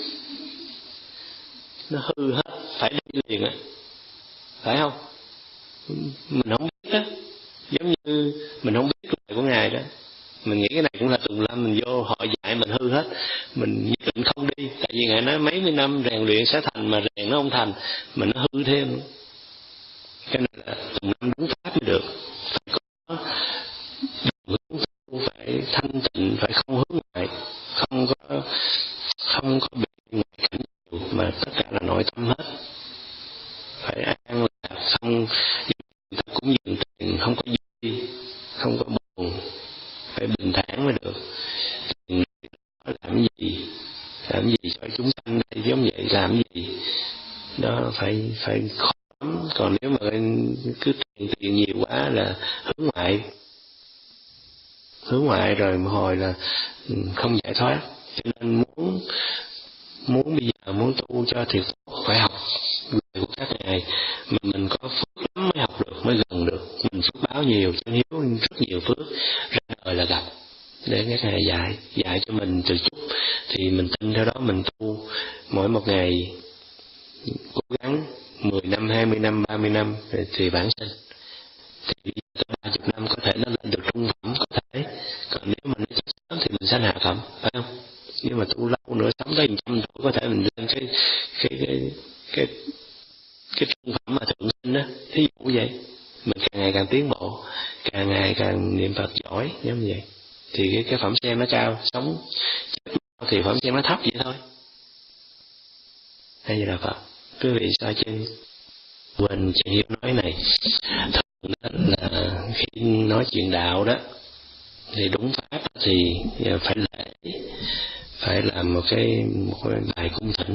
nó hư hết, phải đi liền á, phải không? Mình không biết á, giống như mình không biết lời của Ngài đó, mình nghĩ cái này cũng là Tùng Lâm, mình vô họ dạy mình hư hết, mình nhất định không đi. Tại vì Ngài nói mấy mươi năm rèn luyện sẽ thành, mà rèn nó không thành, mình nó hư thêm. Cái này là Tùng Lâm đúng pháp mới được, phải có hướng tu, phải thanh tịnh, phải không hướng ngoại, không có không có bị ngoại cảnh nhiều, mà tất cả là nội tâm hết. Phải an lạc, không cũng dừng tiền, không có vui, không có buồn, phải bình thản mới được. Làm gì cho chúng sanh đây giống vậy làm gì đó, phải phải khó lắm. Còn nếu mà cứ tiền tiền nhiều quá là hướng ngoại, hướng ngoại rồi một hồi là không giải thoát. Cho nên muốn muốn bây giờ muốn tu cho thiệt phải học lời của các ngài, mà mình có phước lắm mới học được, mới gần được. Mình phước báo nhiều, chân hiếu rất nhiều phước, ra đời là gặp để các ngài dạy dạy cho mình từ chút, thì mình tin theo đó mình tu. Mỗi một ngày cố gắng mười năm, hai mươi năm, ba mươi năm thì bản sinh, thì ba chục năm có thể nó lên được trung phẩm, có thể. Còn nếu mà nó chết sớm thì mình sanh hạ phẩm, phải không? Nhưng mà tu lâu nữa, sống tới một trăm tuổi có thể mình lên cái cái cái cái cái trung phẩm mà thượng sinh đó. Thí dụ vậy, mình càng ngày càng tiến bộ, càng ngày càng niệm Phật giỏi, giống như vậy, thì cái cái phẩm sen nó cao. Sống thì phẩm sen nó thấp vậy thôi. Hay là Phật quý vị sao chứ quên chị Hiếu nói này, thường là khi nói chuyện đạo đó thì đúng pháp thì phải lễ, phải làm một cái một cái bài cung thỉnh,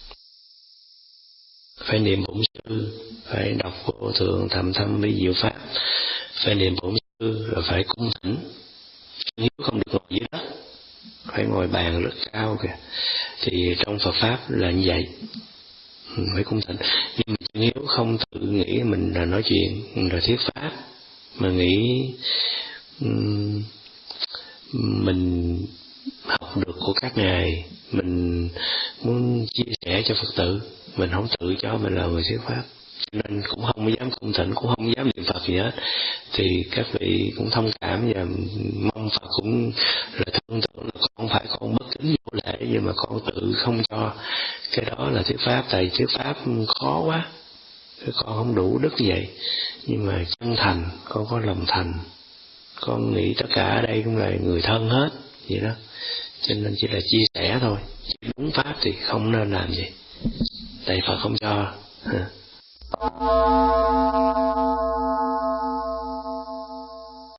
phải niệm bổn sư, phải đọc vô thượng thầm thâm bí diệu pháp, phải niệm bổn sư rồi phải cung thỉnh. Nếu không được ngồi dưới đất, phải ngồi bàn rất cao kìa. Thì trong Phật pháp là như vậy, phải cung thỉnh. Nhưng mà nếu không tự nghĩ mình là nói chuyện là thuyết pháp, mà nghĩ um, mình học được của các ngài, mình muốn chia sẻ cho Phật tử, mình không tự cho mình là người thuyết pháp, cho nên cũng không dám cung thỉnh, cũng không dám niệm Phật gì hết. Thì các vị cũng thông cảm và mong Phật cũng là thương tưởng là con phải con bất kính vô lễ, nhưng mà con tự không cho cái đó là thuyết pháp, tại thuyết pháp khó quá, con không đủ đức như vậy. Nhưng mà chân thành, con có lòng thành, con nghĩ tất cả ở đây cũng là người thân hết vậy đó, cho nên chỉ là chia sẻ thôi. Chứ đúng pháp thì không nên làm gì, tại Phật không cho.